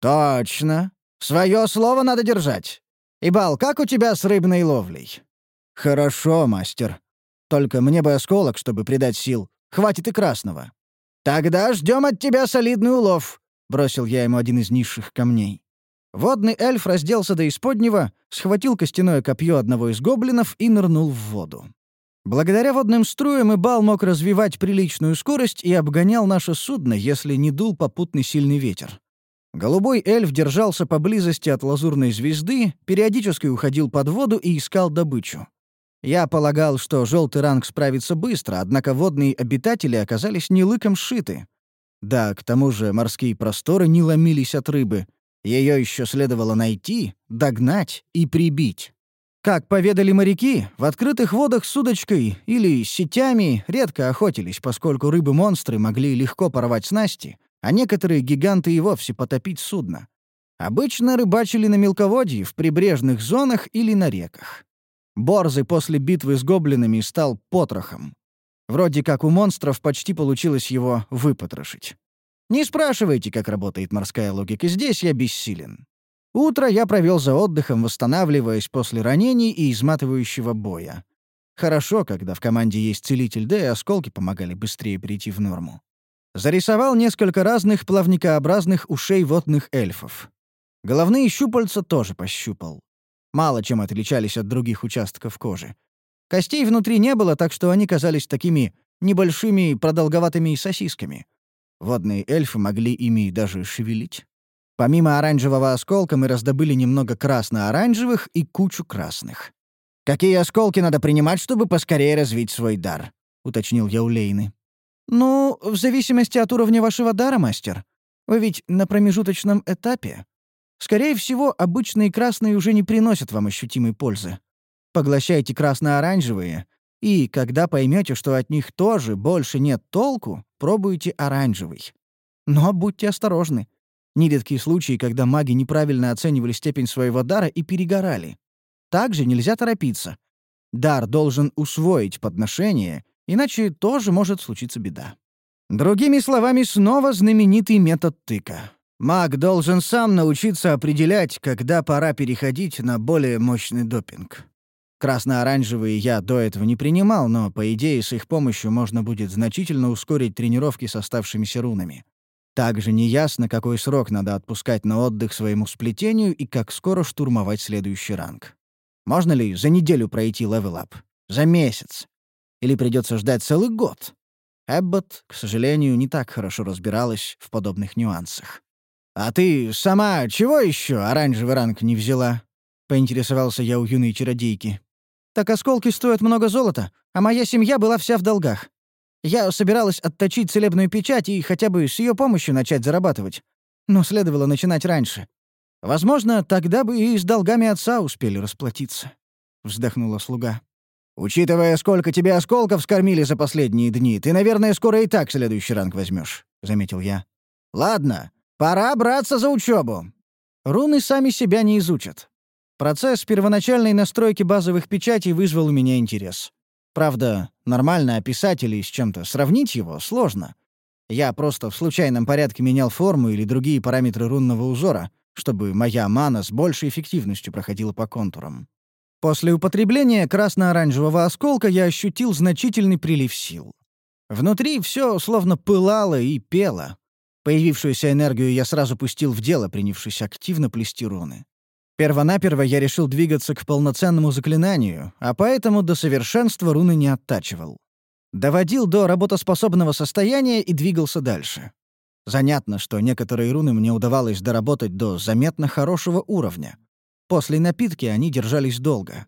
«Точно. Свое слово надо держать. Ибал, как у тебя с рыбной ловлей?» «Хорошо, мастер. Только мне бы осколок, чтобы придать сил. Хватит и красного». «Тогда ждем от тебя солидный улов», — бросил я ему один из низших камней. Водный эльф разделся до исподнего, схватил костяное копье одного из гоблинов и нырнул в воду. Благодаря водным струям Ибал мог развивать приличную скорость и обгонял наше судно, если не дул попутный сильный ветер. Голубой эльф держался поблизости от лазурной звезды, периодически уходил под воду и искал добычу. Я полагал, что желтый ранг справится быстро, однако водные обитатели оказались не лыком сшиты. Да, к тому же морские просторы не ломились от рыбы. Ее еще следовало найти, догнать и прибить. Как поведали моряки, в открытых водах с удочкой или сетями редко охотились, поскольку рыбы-монстры могли легко порвать снасти, а некоторые гиганты и вовсе потопить судно. Обычно рыбачили на мелководье, в прибрежных зонах или на реках. Борзый после битвы с гоблинами стал потрохом. Вроде как у монстров почти получилось его выпотрошить. Не спрашивайте, как работает морская логика, здесь я бессилен. Утро я провел за отдыхом, восстанавливаясь после ранений и изматывающего боя. Хорошо, когда в команде есть целитель, да и осколки помогали быстрее прийти в норму. Зарисовал несколько разных плавникообразных ушей водных эльфов. Головные щупальца тоже пощупал. Мало чем отличались от других участков кожи. Костей внутри не было, так что они казались такими небольшими продолговатыми сосисками. Водные эльфы могли ими даже шевелить. Помимо оранжевого осколка мы раздобыли немного красно-оранжевых и кучу красных. «Какие осколки надо принимать, чтобы поскорее развить свой дар?» — уточнил я у Лейны. «Ну, в зависимости от уровня вашего дара, мастер. Вы ведь на промежуточном этапе. Скорее всего, обычные красные уже не приносят вам ощутимой пользы. Поглощайте красно-оранжевые, и, когда поймете, что от них тоже больше нет толку, пробуйте оранжевый. Но будьте осторожны. Нередки случаи, когда маги неправильно оценивали степень своего дара и перегорали. Также нельзя торопиться. Дар должен усвоить подношение, иначе тоже может случиться беда. Другими словами, снова знаменитый метод тыка. Маг должен сам научиться определять, когда пора переходить на более мощный допинг. Красно-оранжевые я до этого не принимал, но, по идее, с их помощью можно будет значительно ускорить тренировки с оставшимися рунами. Также неясно, какой срок надо отпускать на отдых своему сплетению и как скоро штурмовать следующий ранг. Можно ли за неделю пройти левел-ап? За месяц? Или придется ждать целый год? Эббот, к сожалению, не так хорошо разбиралась в подобных нюансах. «А ты сама чего еще оранжевый ранг не взяла?» — поинтересовался я у юной чародейки. «Так осколки стоят много золота, а моя семья была вся в долгах. Я собиралась отточить целебную печать и хотя бы с ее помощью начать зарабатывать. Но следовало начинать раньше. Возможно, тогда бы и с долгами отца успели расплатиться», — вздохнула слуга. «Учитывая, сколько тебе осколков скормили за последние дни, ты, наверное, скоро и так следующий ранг возьмешь», — заметил я. «Ладно, пора браться за учебу. Руны сами себя не изучат. Процесс первоначальной настройки базовых печатей вызвал у меня интерес. Правда, нормально описать или с чем-то сравнить его сложно. Я просто в случайном порядке менял форму или другие параметры рунного узора, чтобы моя мана с большей эффективностью проходила по контурам. После употребления красно-оранжевого осколка я ощутил значительный прилив сил. Внутри все словно пылало и пело. Появившуюся энергию я сразу пустил в дело, принявшись активно плести руны. Первонаперво я решил двигаться к полноценному заклинанию, а поэтому до совершенства руны не оттачивал. Доводил до работоспособного состояния и двигался дальше. Занятно, что некоторые руны мне удавалось доработать до заметно хорошего уровня. После напитки они держались долго.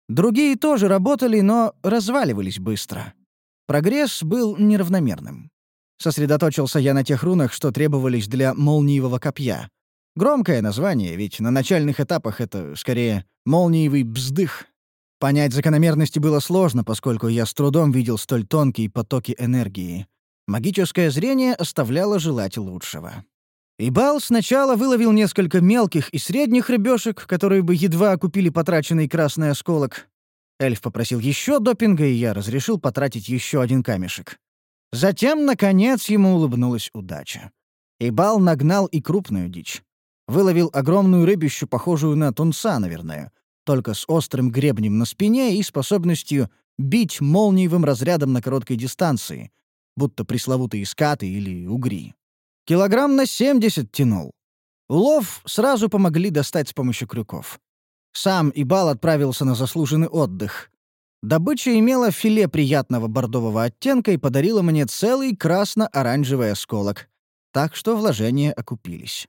Другие тоже работали, но разваливались быстро. Прогресс был неравномерным. Сосредоточился я на тех рунах, что требовались для молниевого копья. Громкое название, ведь на начальных этапах это, скорее, молниевый бздых. Понять закономерности было сложно, поскольку я с трудом видел столь тонкие потоки энергии. Магическое зрение оставляло желать лучшего. Ибал сначала выловил несколько мелких и средних рыбешек, которые бы едва окупили потраченный красный осколок. Эльф попросил еще допинга, и я разрешил потратить еще один камешек. Затем, наконец, ему улыбнулась удача. Ибал нагнал и крупную дичь. Выловил огромную рыбищу, похожую на тунца, наверное, только с острым гребнем на спине и способностью бить молниевым разрядом на короткой дистанции, будто пресловутые скаты или угри. Килограмм на 70 тянул. Улов сразу помогли достать с помощью крюков. Сам Ибал отправился на заслуженный отдых. Добыча имела филе приятного бордового оттенка и подарила мне целый красно-оранжевый осколок, так что вложения окупились.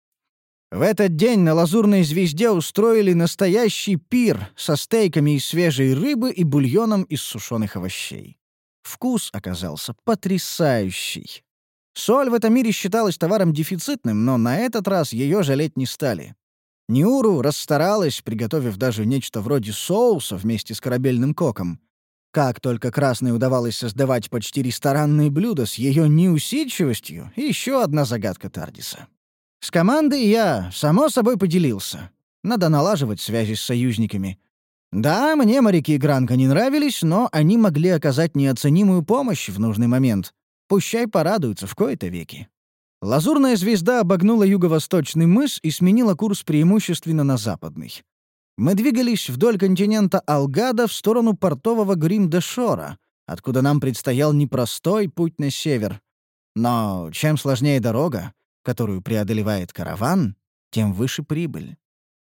В этот день на Лазурной звезде устроили настоящий пир со стейками из свежей рыбы и бульоном из сушеных овощей. Вкус оказался потрясающий. Соль в этом мире считалась товаром дефицитным, но на этот раз ее жалеть не стали. Ниуру расстаралась, приготовив даже нечто вроде соуса вместе с корабельным коком. Как только Красной удавалось создавать почти ресторанные блюда с ее неусидчивостью, еще одна загадка Тардиса. С командой я, само собой, поделился. Надо налаживать связи с союзниками. Да, мне моряки Гранка не нравились, но они могли оказать неоценимую помощь в нужный момент. Пущай порадуются в кои-то веки. Лазурная звезда обогнула юго-восточный мыс и сменила курс преимущественно на западный. Мы двигались вдоль континента Алгада в сторону портового Грим-де-Шора, откуда нам предстоял непростой путь на север. Но чем сложнее дорога, которую преодолевает караван, тем выше прибыль.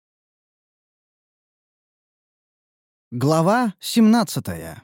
Глава 17.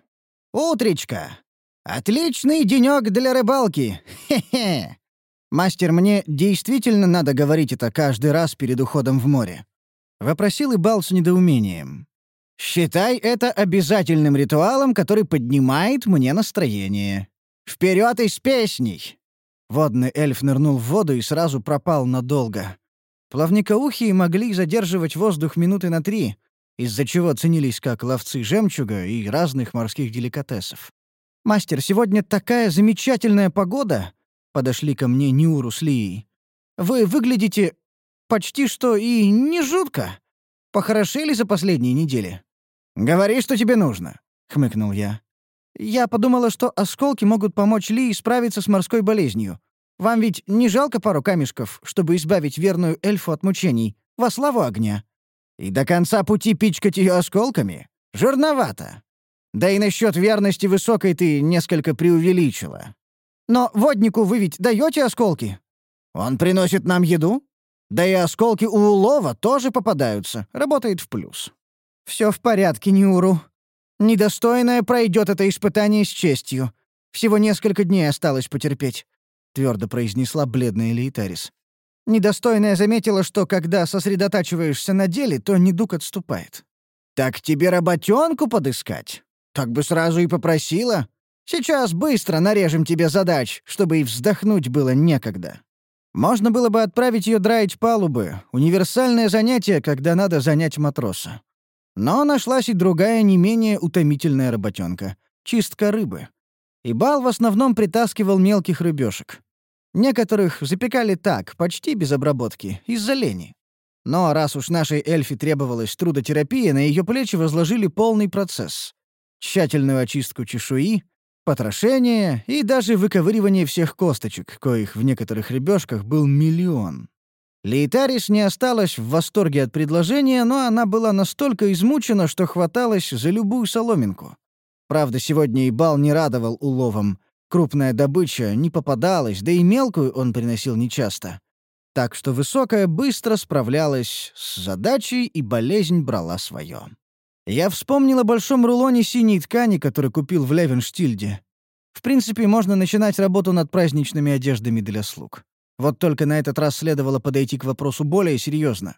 Утречка! Отличный денёк для рыбалки! Хе-хе! Мастер, мне действительно надо говорить это каждый раз перед уходом в море? Вопросил Ибал с недоумением. Считай это обязательным ритуалом, который поднимает мне настроение. Вперед из песней! Водный эльф нырнул в воду и сразу пропал надолго. Плавникоухие могли задерживать воздух минуты на 3, из-за чего ценились как ловцы жемчуга и разных морских деликатесов. «Мастер, сегодня такая замечательная погода!» Подошли ко мне Ниуру с Лией. «Вы выглядите почти что и не жутко. Похорошели за последние недели?» «Говори, что тебе нужно», — хмыкнул я. «Я подумала, что осколки могут помочь Лии справиться с морской болезнью. Вам ведь не жалко пару камешков, чтобы избавить верную эльфу от мучений, во славу огня?» «И до конца пути пичкать ее осколками? Жирновато. Да и насчет верности высокой ты несколько преувеличила. Но воднику вы ведь даете осколки? Он приносит нам еду? Да и осколки у улова тоже попадаются, работает в плюс. Все в порядке, Ниуру. Недостойная пройдет это испытание с честью. Всего несколько дней осталось потерпеть», — твердо произнесла бледная Лейтарис. Недостойная заметила, что когда сосредотачиваешься на деле, то недуг отступает. «Так тебе работенку подыскать? Так бы сразу и попросила. Сейчас быстро нарежем тебе задач, чтобы и вздохнуть было некогда». Можно было бы отправить ее драить палубы, универсальное занятие, когда надо занять матроса. Но нашлась и другая не менее утомительная работенка — чистка рыбы. Ибал в основном притаскивал мелких рыбешек. Некоторых запекали так, почти без обработки, из-за лени. Но раз уж нашей эльфе требовалась трудотерапия, на ее плечи возложили полный процесс. Тщательную очистку чешуи, потрошение и даже выковыривание всех косточек, коих в некоторых рыбешках был миллион. Лейтарис не осталась в восторге от предложения, но она была настолько измучена, что хваталась за любую соломинку. Правда, сегодня Ибал не радовал уловом. Крупная добыча не попадалась, да и мелкую он приносил нечасто. Так что высокая быстро справлялась с задачей, и болезнь брала свое. Я вспомнил о большом рулоне синей ткани, который купил в Левенштильде. В принципе, можно начинать работу над праздничными одеждами для слуг. Вот только на этот раз следовало подойти к вопросу более серьезно.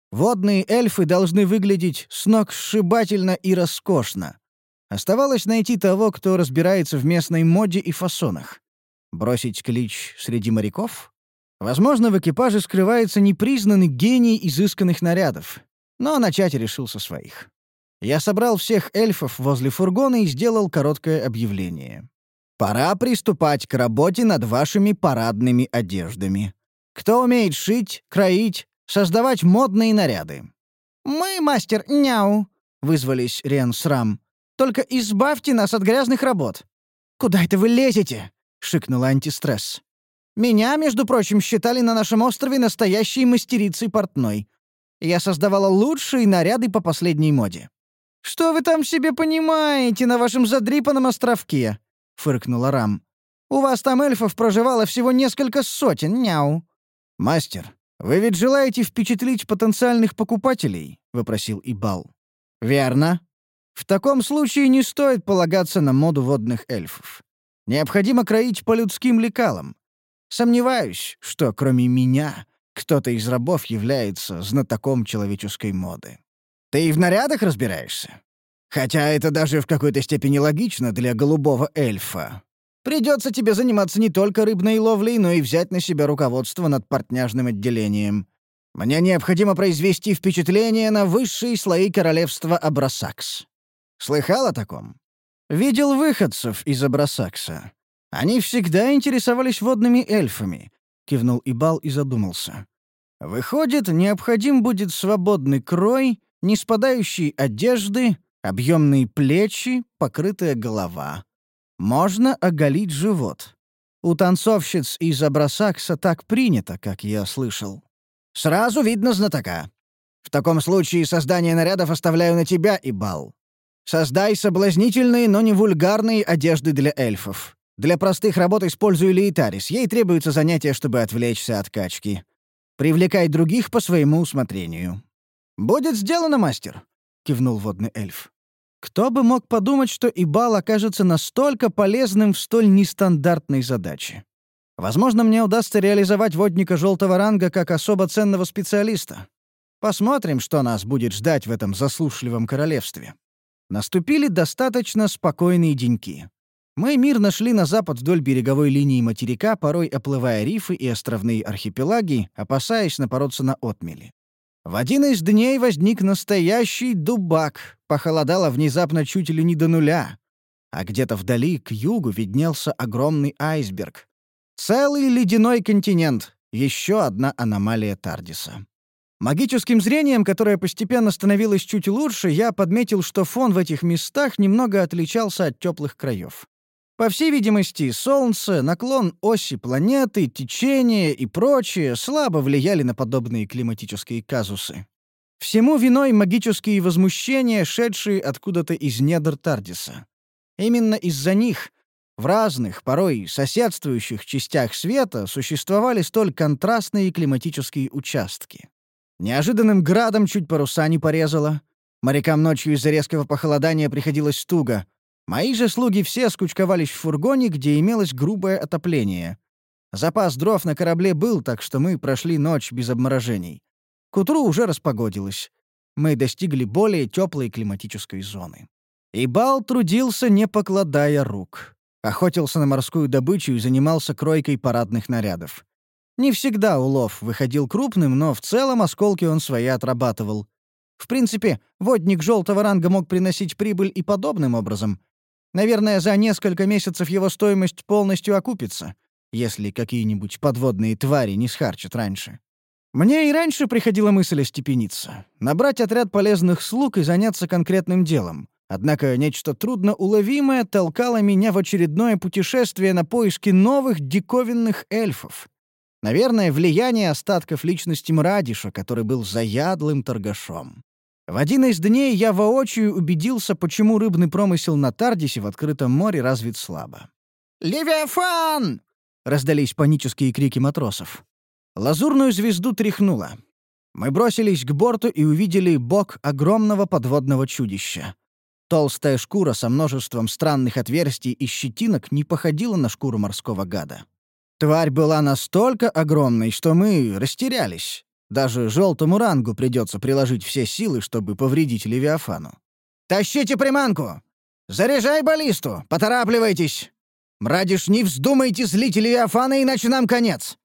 Водные эльфы должны выглядеть сногсшибательно и роскошно. Оставалось найти того, кто разбирается в местной моде и фасонах. Бросить клич среди моряков? Возможно, в экипаже скрывается непризнанный гений изысканных нарядов. Но начать решил со своих. Я собрал всех эльфов возле фургона и сделал короткое объявление. «Пора приступать к работе над вашими парадными одеждами. Кто умеет шить, кроить, создавать модные наряды?» «Мы, мастер Няу», — вызвались Рен с Рам. «Только избавьте нас от грязных работ». «Куда это вы лезете?» — шикнула антистресс. «Меня, между прочим, считали на нашем острове настоящей мастерицей портной. Я создавала лучшие наряды по последней моде». «Что вы там себе понимаете на вашем задрипанном островке?» — фыркнула Рам. «У вас там эльфов проживало всего несколько сотен, Няу». «Мастер, вы ведь желаете впечатлить потенциальных покупателей?» — вопросил Ибал. «Верно. В таком случае не стоит полагаться на моду водных эльфов. Необходимо кроить по людским лекалам. Сомневаюсь, что кроме меня кто-то из рабов является знатоком человеческой моды. Ты и в нарядах разбираешься? Хотя это даже в какой-то степени логично для голубого эльфа. Придется тебе заниматься не только рыбной ловлей, но и взять на себя руководство над портняжным отделением. Мне необходимо произвести впечатление на высшие слои королевства Абрасакс. Слыхал о таком? Видел выходцев из Абрасакса. Они всегда интересовались водными эльфами, — кивнул Ибал и задумался. Выходит, необходим будет свободный крой, не спадающие одежды, объемные плечи, покрытая голова. Можно оголить живот. У танцовщиц из Абрасакса так принято, как я слышал. Сразу видно знатока. В таком случае создание нарядов оставляю на тебя, Ибал. Создай соблазнительные, но не вульгарные одежды для эльфов. Для простых работ используй лейтарис. Ей требуется занятие, чтобы отвлечься от качки. Привлекай других по своему усмотрению. «Будет сделано, мастер», — кивнул водный эльф. Кто бы мог подумать, что Ибал окажется настолько полезным в столь нестандартной задаче. Возможно, мне удастся реализовать водника желтого ранга как особо ценного специалиста. Посмотрим, что нас будет ждать в этом засушливом королевстве. Наступили достаточно спокойные деньки. Мы мирно шли на запад вдоль береговой линии материка, порой оплывая рифы и островные архипелаги, опасаясь напороться на отмели. В один из дней возник настоящий дубак, похолодало внезапно чуть ли не до нуля. А где-то вдали, к югу, виднелся огромный айсберг. Целый ледяной континент, еще одна аномалия Тардиса. Магическим зрением, которое постепенно становилось чуть лучше, я подметил, что фон в этих местах немного отличался от теплых краев. По всей видимости, Солнце, наклон оси планеты, течение и прочее слабо влияли на подобные климатические казусы. Всему виной магические возмущения, шедшие откуда-то из недр Тардиса. Именно из-за них в разных, порой соседствующих частях света существовали столь контрастные климатические участки. Неожиданным градом чуть паруса не порезало. Морякам ночью из-за резкого похолодания приходилось туго. Мои же слуги все скучковались в фургоне, где имелось грубое отопление. Запас дров на корабле был, так что мы прошли ночь без обморожений. К утру уже распогодилось. Мы достигли более теплой климатической зоны. Ибал трудился, не покладая рук. Охотился на морскую добычу и занимался кройкой парадных нарядов. Не всегда улов выходил крупным, но в целом осколки он свои отрабатывал. В принципе, водник желтого ранга мог приносить прибыль и подобным образом. Наверное, за несколько месяцев его стоимость полностью окупится, если какие-нибудь подводные твари не схарчат раньше. Мне и раньше приходила мысль остепениться, набрать отряд полезных слуг и заняться конкретным делом. Однако нечто трудноуловимое толкало меня в очередное путешествие на поиски новых диковинных эльфов. Наверное, влияние остатков личности Мрадиша, который был заядлым торгашом. В один из дней я воочию убедился, почему рыбный промысел на Тардисе в открытом море развит слабо. «Левиафан!» — раздались панические крики матросов. Лазурную звезду тряхнуло. Мы бросились к борту и увидели бок огромного подводного чудища. Толстая шкура со множеством странных отверстий и щетинок не походила на шкуру морского гада. Тварь была настолько огромной, что мы растерялись. Даже желтому рангу придется приложить все силы, чтобы повредить Левиафану. «Тащите приманку! Заряжай баллисту! Поторапливайтесь! Мрадиш, не вздумайте злить Левиафана, иначе нам конец!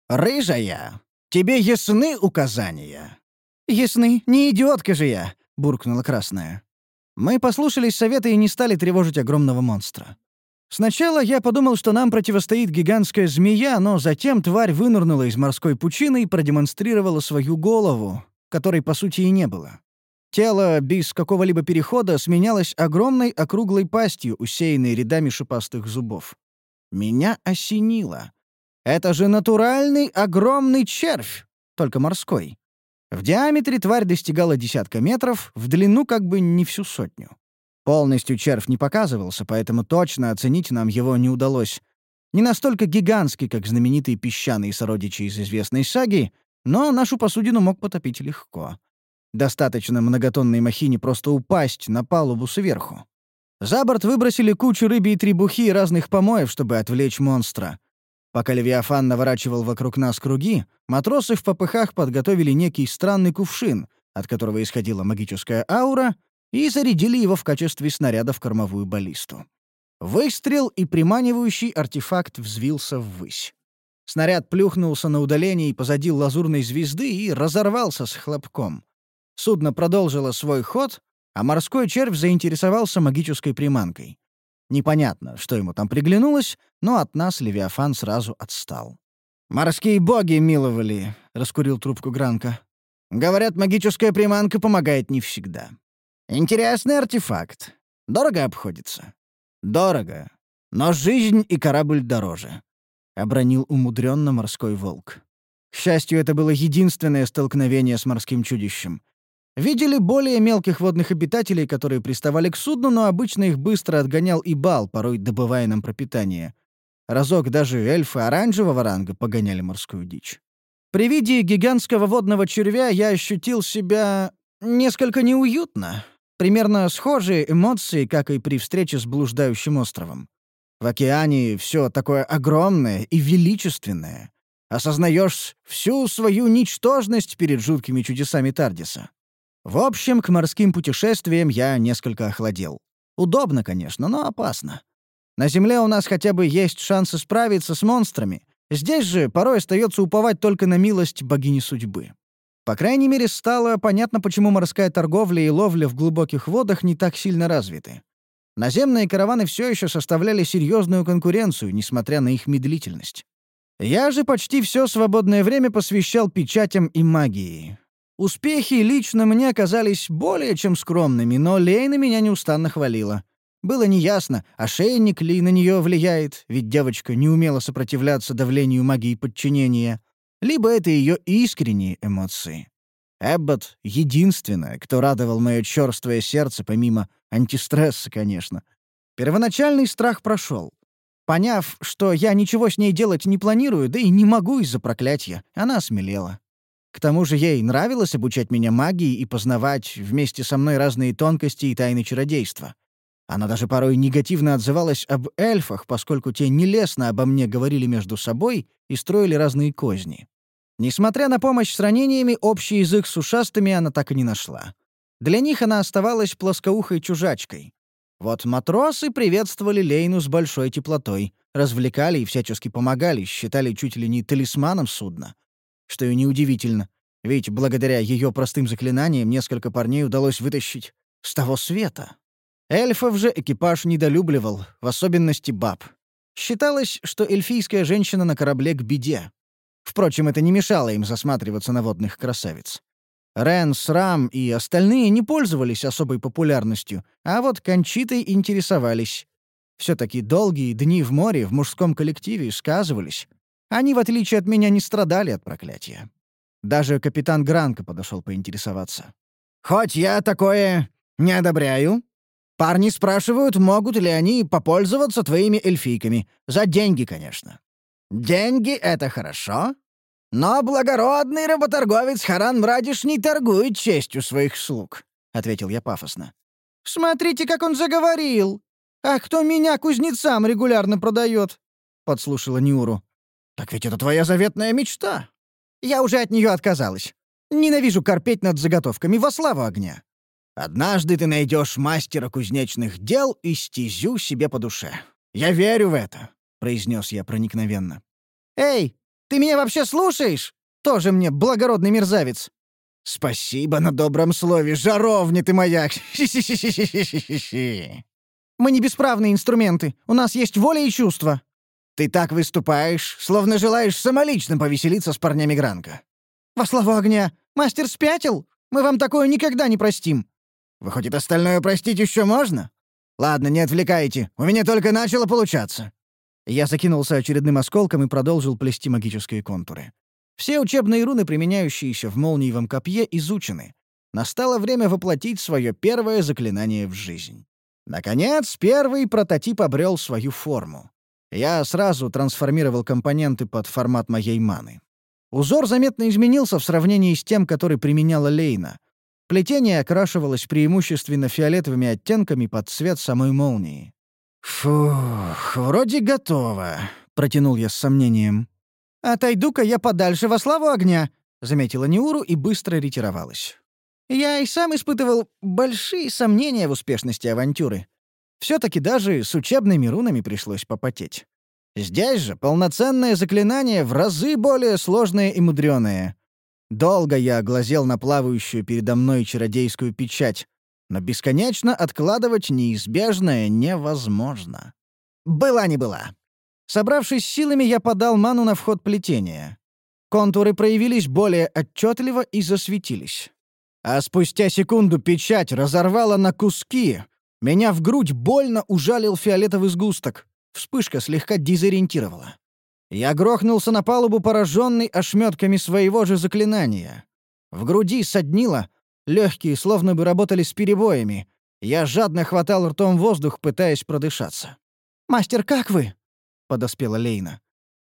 Рыжая, тебе ясны указания?» «Ясны, не идиотка же я!» — буркнула Красная. Мы послушались совета и не стали тревожить огромного монстра. Сначала я подумал, что нам противостоит гигантская змея, но затем тварь вынырнула из морской пучины и продемонстрировала свою голову, которой, по сути, и не было. Тело без какого-либо перехода сменялось огромной округлой пастью, усеянной рядами шипастых зубов. Меня осенило. Это же натуральный огромный червь, только морской. В диаметре тварь достигала десятка метров, в длину как бы не всю сотню. Полностью червь не показывался, поэтому точно оценить нам его не удалось. Не настолько гигантский, как знаменитые песчаные сородичи из известной саги, но нашу посудину мог потопить легко. Достаточно многотонной махине просто упасть на палубу сверху. За борт выбросили кучу рыбьей требухи и разных помоев, чтобы отвлечь монстра. Пока Левиафан наворачивал вокруг нас круги, матросы в попыхах подготовили некий странный кувшин, от которого исходила магическая аура, и зарядили его в качестве снаряда в кормовую баллисту. Выстрел, и приманивающий артефакт взвился ввысь. Снаряд плюхнулся на удалении позади лазурной звезды и разорвался с хлопком. Судно продолжило свой ход, а морской червь заинтересовался магической приманкой. Непонятно, что ему там приглянулось, но от нас Левиафан сразу отстал. «Морские боги миловали», — раскурил трубку Гранка. «Говорят, магическая приманка помогает не всегда. Интересный артефакт. Дорого обходится?» «Дорого. Но жизнь и корабль дороже», — обронил умудренно морской волк. К счастью, это было единственное столкновение с морским чудищем. Видели более мелких водных обитателей, которые приставали к судну, но обычно их быстро отгонял Ибал, порой добывая нам пропитание. Разок даже эльфы оранжевого ранга погоняли морскую дичь. При виде гигантского водного червя я ощутил себя несколько неуютно. Примерно схожие эмоции, как и при встрече с блуждающим островом. В океане все такое огромное и величественное. Осознаешь всю свою ничтожность перед жуткими чудесами Тардиса. В общем, к морским путешествиям я несколько охладел. Удобно, конечно, но опасно. На Земле у нас хотя бы есть шансы справиться с монстрами. Здесь же порой остается уповать только на милость богини судьбы. По крайней мере, стало понятно, почему морская торговля и ловля в глубоких водах не так сильно развиты. Наземные караваны все еще составляли серьезную конкуренцию, несмотря на их медлительность. Я же почти все свободное время посвящал печатям и магии. Успехи лично мне оказались более чем скромными, но Лейна меня неустанно хвалила. Было неясно, ошейник ли на нее влияет, ведь девочка не умела сопротивляться давлению магии подчинения, либо это ее искренние эмоции. Эббот — единственная, кто радовал мое черствое сердце, помимо антистресса, конечно. Первоначальный страх прошел. Поняв, что я ничего с ней делать не планирую, да и не могу из-за проклятия, она осмелела. К тому же ей нравилось обучать меня магии и познавать вместе со мной разные тонкости и тайны чародейства. Она даже порой негативно отзывалась об эльфах, поскольку те нелестно обо мне говорили между собой и строили разные козни. Несмотря на помощь с ранениями, общий язык с ушастыми она так и не нашла. Для них она оставалась плоскоухой чужачкой. Вот матросы приветствовали Лейну с большой теплотой, развлекали и всячески помогали, считали чуть ли не талисманом судна. Что и неудивительно, ведь благодаря ее простым заклинаниям несколько парней удалось вытащить с того света. Эльфов же экипаж недолюбливал, в особенности баб. Считалось, что эльфийская женщина на корабле к беде. Впрочем, это не мешало им засматриваться на водных красавиц. Рен, Срам и остальные не пользовались особой популярностью, а вот Кончитой интересовались. Все-таки долгие дни в море в мужском коллективе сказывались. Они, в отличие от меня, не страдали от проклятия. Даже капитан Гранко подошел поинтересоваться. «Хоть я такое не одобряю. Парни спрашивают, могут ли они попользоваться твоими эльфийками. За деньги, конечно. Деньги — это хорошо. Но благородный работорговец Харан Мрадиш не торгует честью своих слуг», — ответил я пафосно. «Смотрите, как он заговорил! А кто меня кузнецам регулярно продает?» — подслушала Ниуру. «Так ведь это твоя заветная мечта!» Я уже от нее отказалась. Ненавижу корпеть над заготовками во славу огня. Однажды ты найдешь мастера кузнечных дел и стезю себе по душе. Я верю в это, произнес я проникновенно. Эй, ты меня вообще слушаешь? Тоже мне благородный мерзавец. Спасибо на добром слове, жаровня ты моя. Мы не бесправные инструменты, у нас есть воля и чувства. Ты так выступаешь, словно желаешь самолично повеселиться с парнями Гранка. Во славу огня! Мастер спятил? Мы вам такое никогда не простим. Выходит, остальное простить еще можно? Ладно, не отвлекайте, у меня только начало получаться. Я закинулся очередным осколком и продолжил плести магические контуры. Все учебные руны, применяющиеся в молниевом копье, изучены. Настало время воплотить свое первое заклинание в жизнь. Наконец, первый прототип обрел свою форму. Я сразу трансформировал компоненты под формат моей маны. Узор заметно изменился в сравнении с тем, который применяла Лейна. Плетение окрашивалось преимущественно фиолетовыми оттенками под цвет самой молнии. «Фух, вроде готово», — протянул я с сомнением. «Отойду-ка я подальше во славу огня», — заметила Неуру и быстро ретировалась. Я и сам испытывал большие сомнения в успешности авантюры. Все-таки даже с учебными рунами пришлось попотеть. Здесь же полноценное заклинание в разы более сложное и мудреное. Долго я глазел на плавающую передо мной чародейскую печать, но бесконечно откладывать неизбежное невозможно. Была не была. Собравшись силами, я подал ману на вход плетения. Контуры проявились более отчетливо и засветились. А спустя секунду печать разорвала на куски. Меня в грудь больно ужалил фиолетовый сгусток. Вспышка слегка дезориентировала. Я грохнулся на палубу, пораженный ошметками своего же заклинания. В груди соднило, легкие словно бы работали с перебоями. Я жадно хватал ртом воздух, пытаясь продышаться. «Мастер, как вы?» — подоспела Лейна.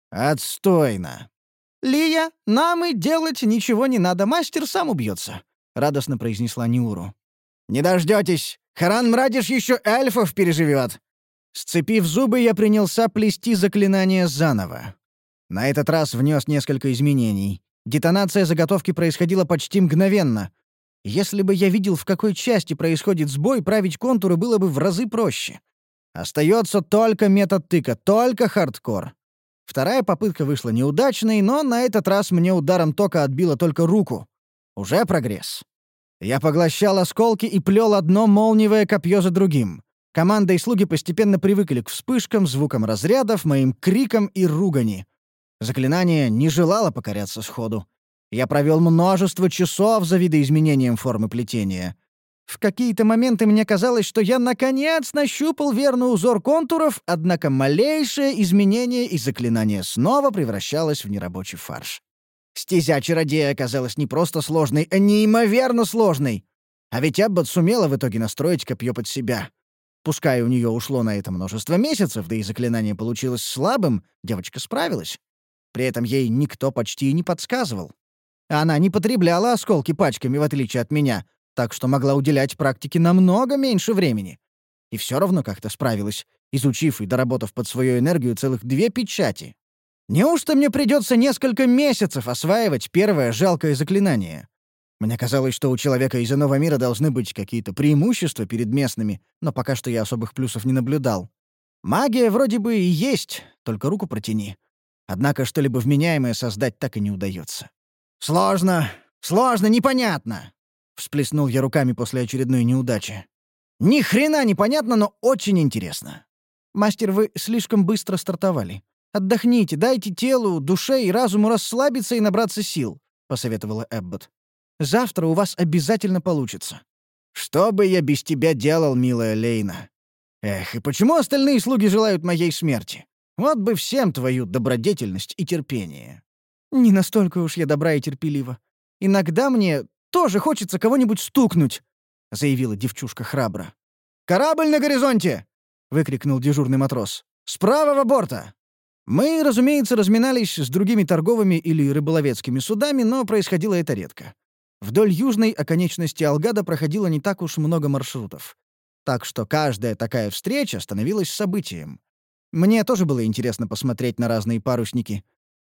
«Отстойно». «Лия, нам и делать ничего не надо, мастер сам убьется», — радостно произнесла Неуру. «Не дождетесь! Харан Мрадиш еще эльфов переживет!» Сцепив зубы, я принялся плести заклинание заново. На этот раз внес несколько изменений. Детонация заготовки происходила почти мгновенно. Если бы я видел, в какой части происходит сбой, править контуры было бы в разы проще. Остается только метод тыка, только хардкор. Вторая попытка вышла неудачной, но на этот раз мне ударом тока отбило только руку. Уже прогресс. Я поглощал осколки и плел одно молниевое копье за другим. Команда и слуги постепенно привыкли к вспышкам, звукам разрядов, моим крикам и ругани. Заклинание не желало покоряться сходу. Я провел множество часов за видоизменением формы плетения. В какие-то моменты мне казалось, что я наконец нащупал верный узор контуров, однако малейшее изменение и заклинание снова превращалось в нерабочий фарш. Стезя чародея оказалась не просто сложной, а неимоверно сложной. А ведь Эббот сумела в итоге настроить копье под себя. Пускай у нее ушло на это множество месяцев, да и заклинание получилось слабым, девочка справилась. При этом ей никто почти и не подсказывал. Она не потребляла осколки пачками, в отличие от меня, так что могла уделять практике намного меньше времени. И все равно как-то справилась, изучив и доработав под свою энергию целых 2 печати. Неужто мне придется несколько месяцев осваивать первое жалкое заклинание? Мне казалось, что у человека из иного мира должны быть какие-то преимущества перед местными, но пока что я особых плюсов не наблюдал. Магия вроде бы и есть, только руку протяни. Однако что-либо вменяемое создать так и не удается. «Сложно, сложно, непонятно!» — всплеснул я руками после очередной неудачи. «Ни хрена непонятно, но очень интересно!» «Мастер, вы слишком быстро стартовали. Отдохните, дайте телу, душе и разуму расслабиться и набраться сил», — посоветовала Эббот. «Завтра у вас обязательно получится». «Что бы я без тебя делал, милая Лейна? Эх, и почему остальные слуги желают моей смерти? Вот бы всем твою добродетельность и терпение». «Не настолько уж я добра и терпелива. Иногда мне тоже хочется кого-нибудь стукнуть», — заявила девчушка храбро. «Корабль на горизонте!» — выкрикнул дежурный матрос. «С правого борта!» Мы, разумеется, разминались с другими торговыми или рыболовецкими судами, но происходило это редко. Вдоль южной оконечности Алгада проходило не так уж много маршрутов. Так что каждая такая встреча становилась событием. Мне тоже было интересно посмотреть на разные парусники.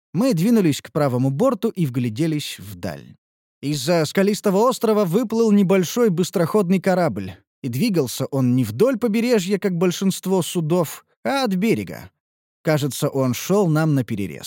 Мы двинулись к правому борту и вгляделись вдаль. Из-за скалистого острова выплыл небольшой быстроходный корабль, и двигался он не вдоль побережья, как большинство судов, а от берега. Кажется, он шел нам наперерез.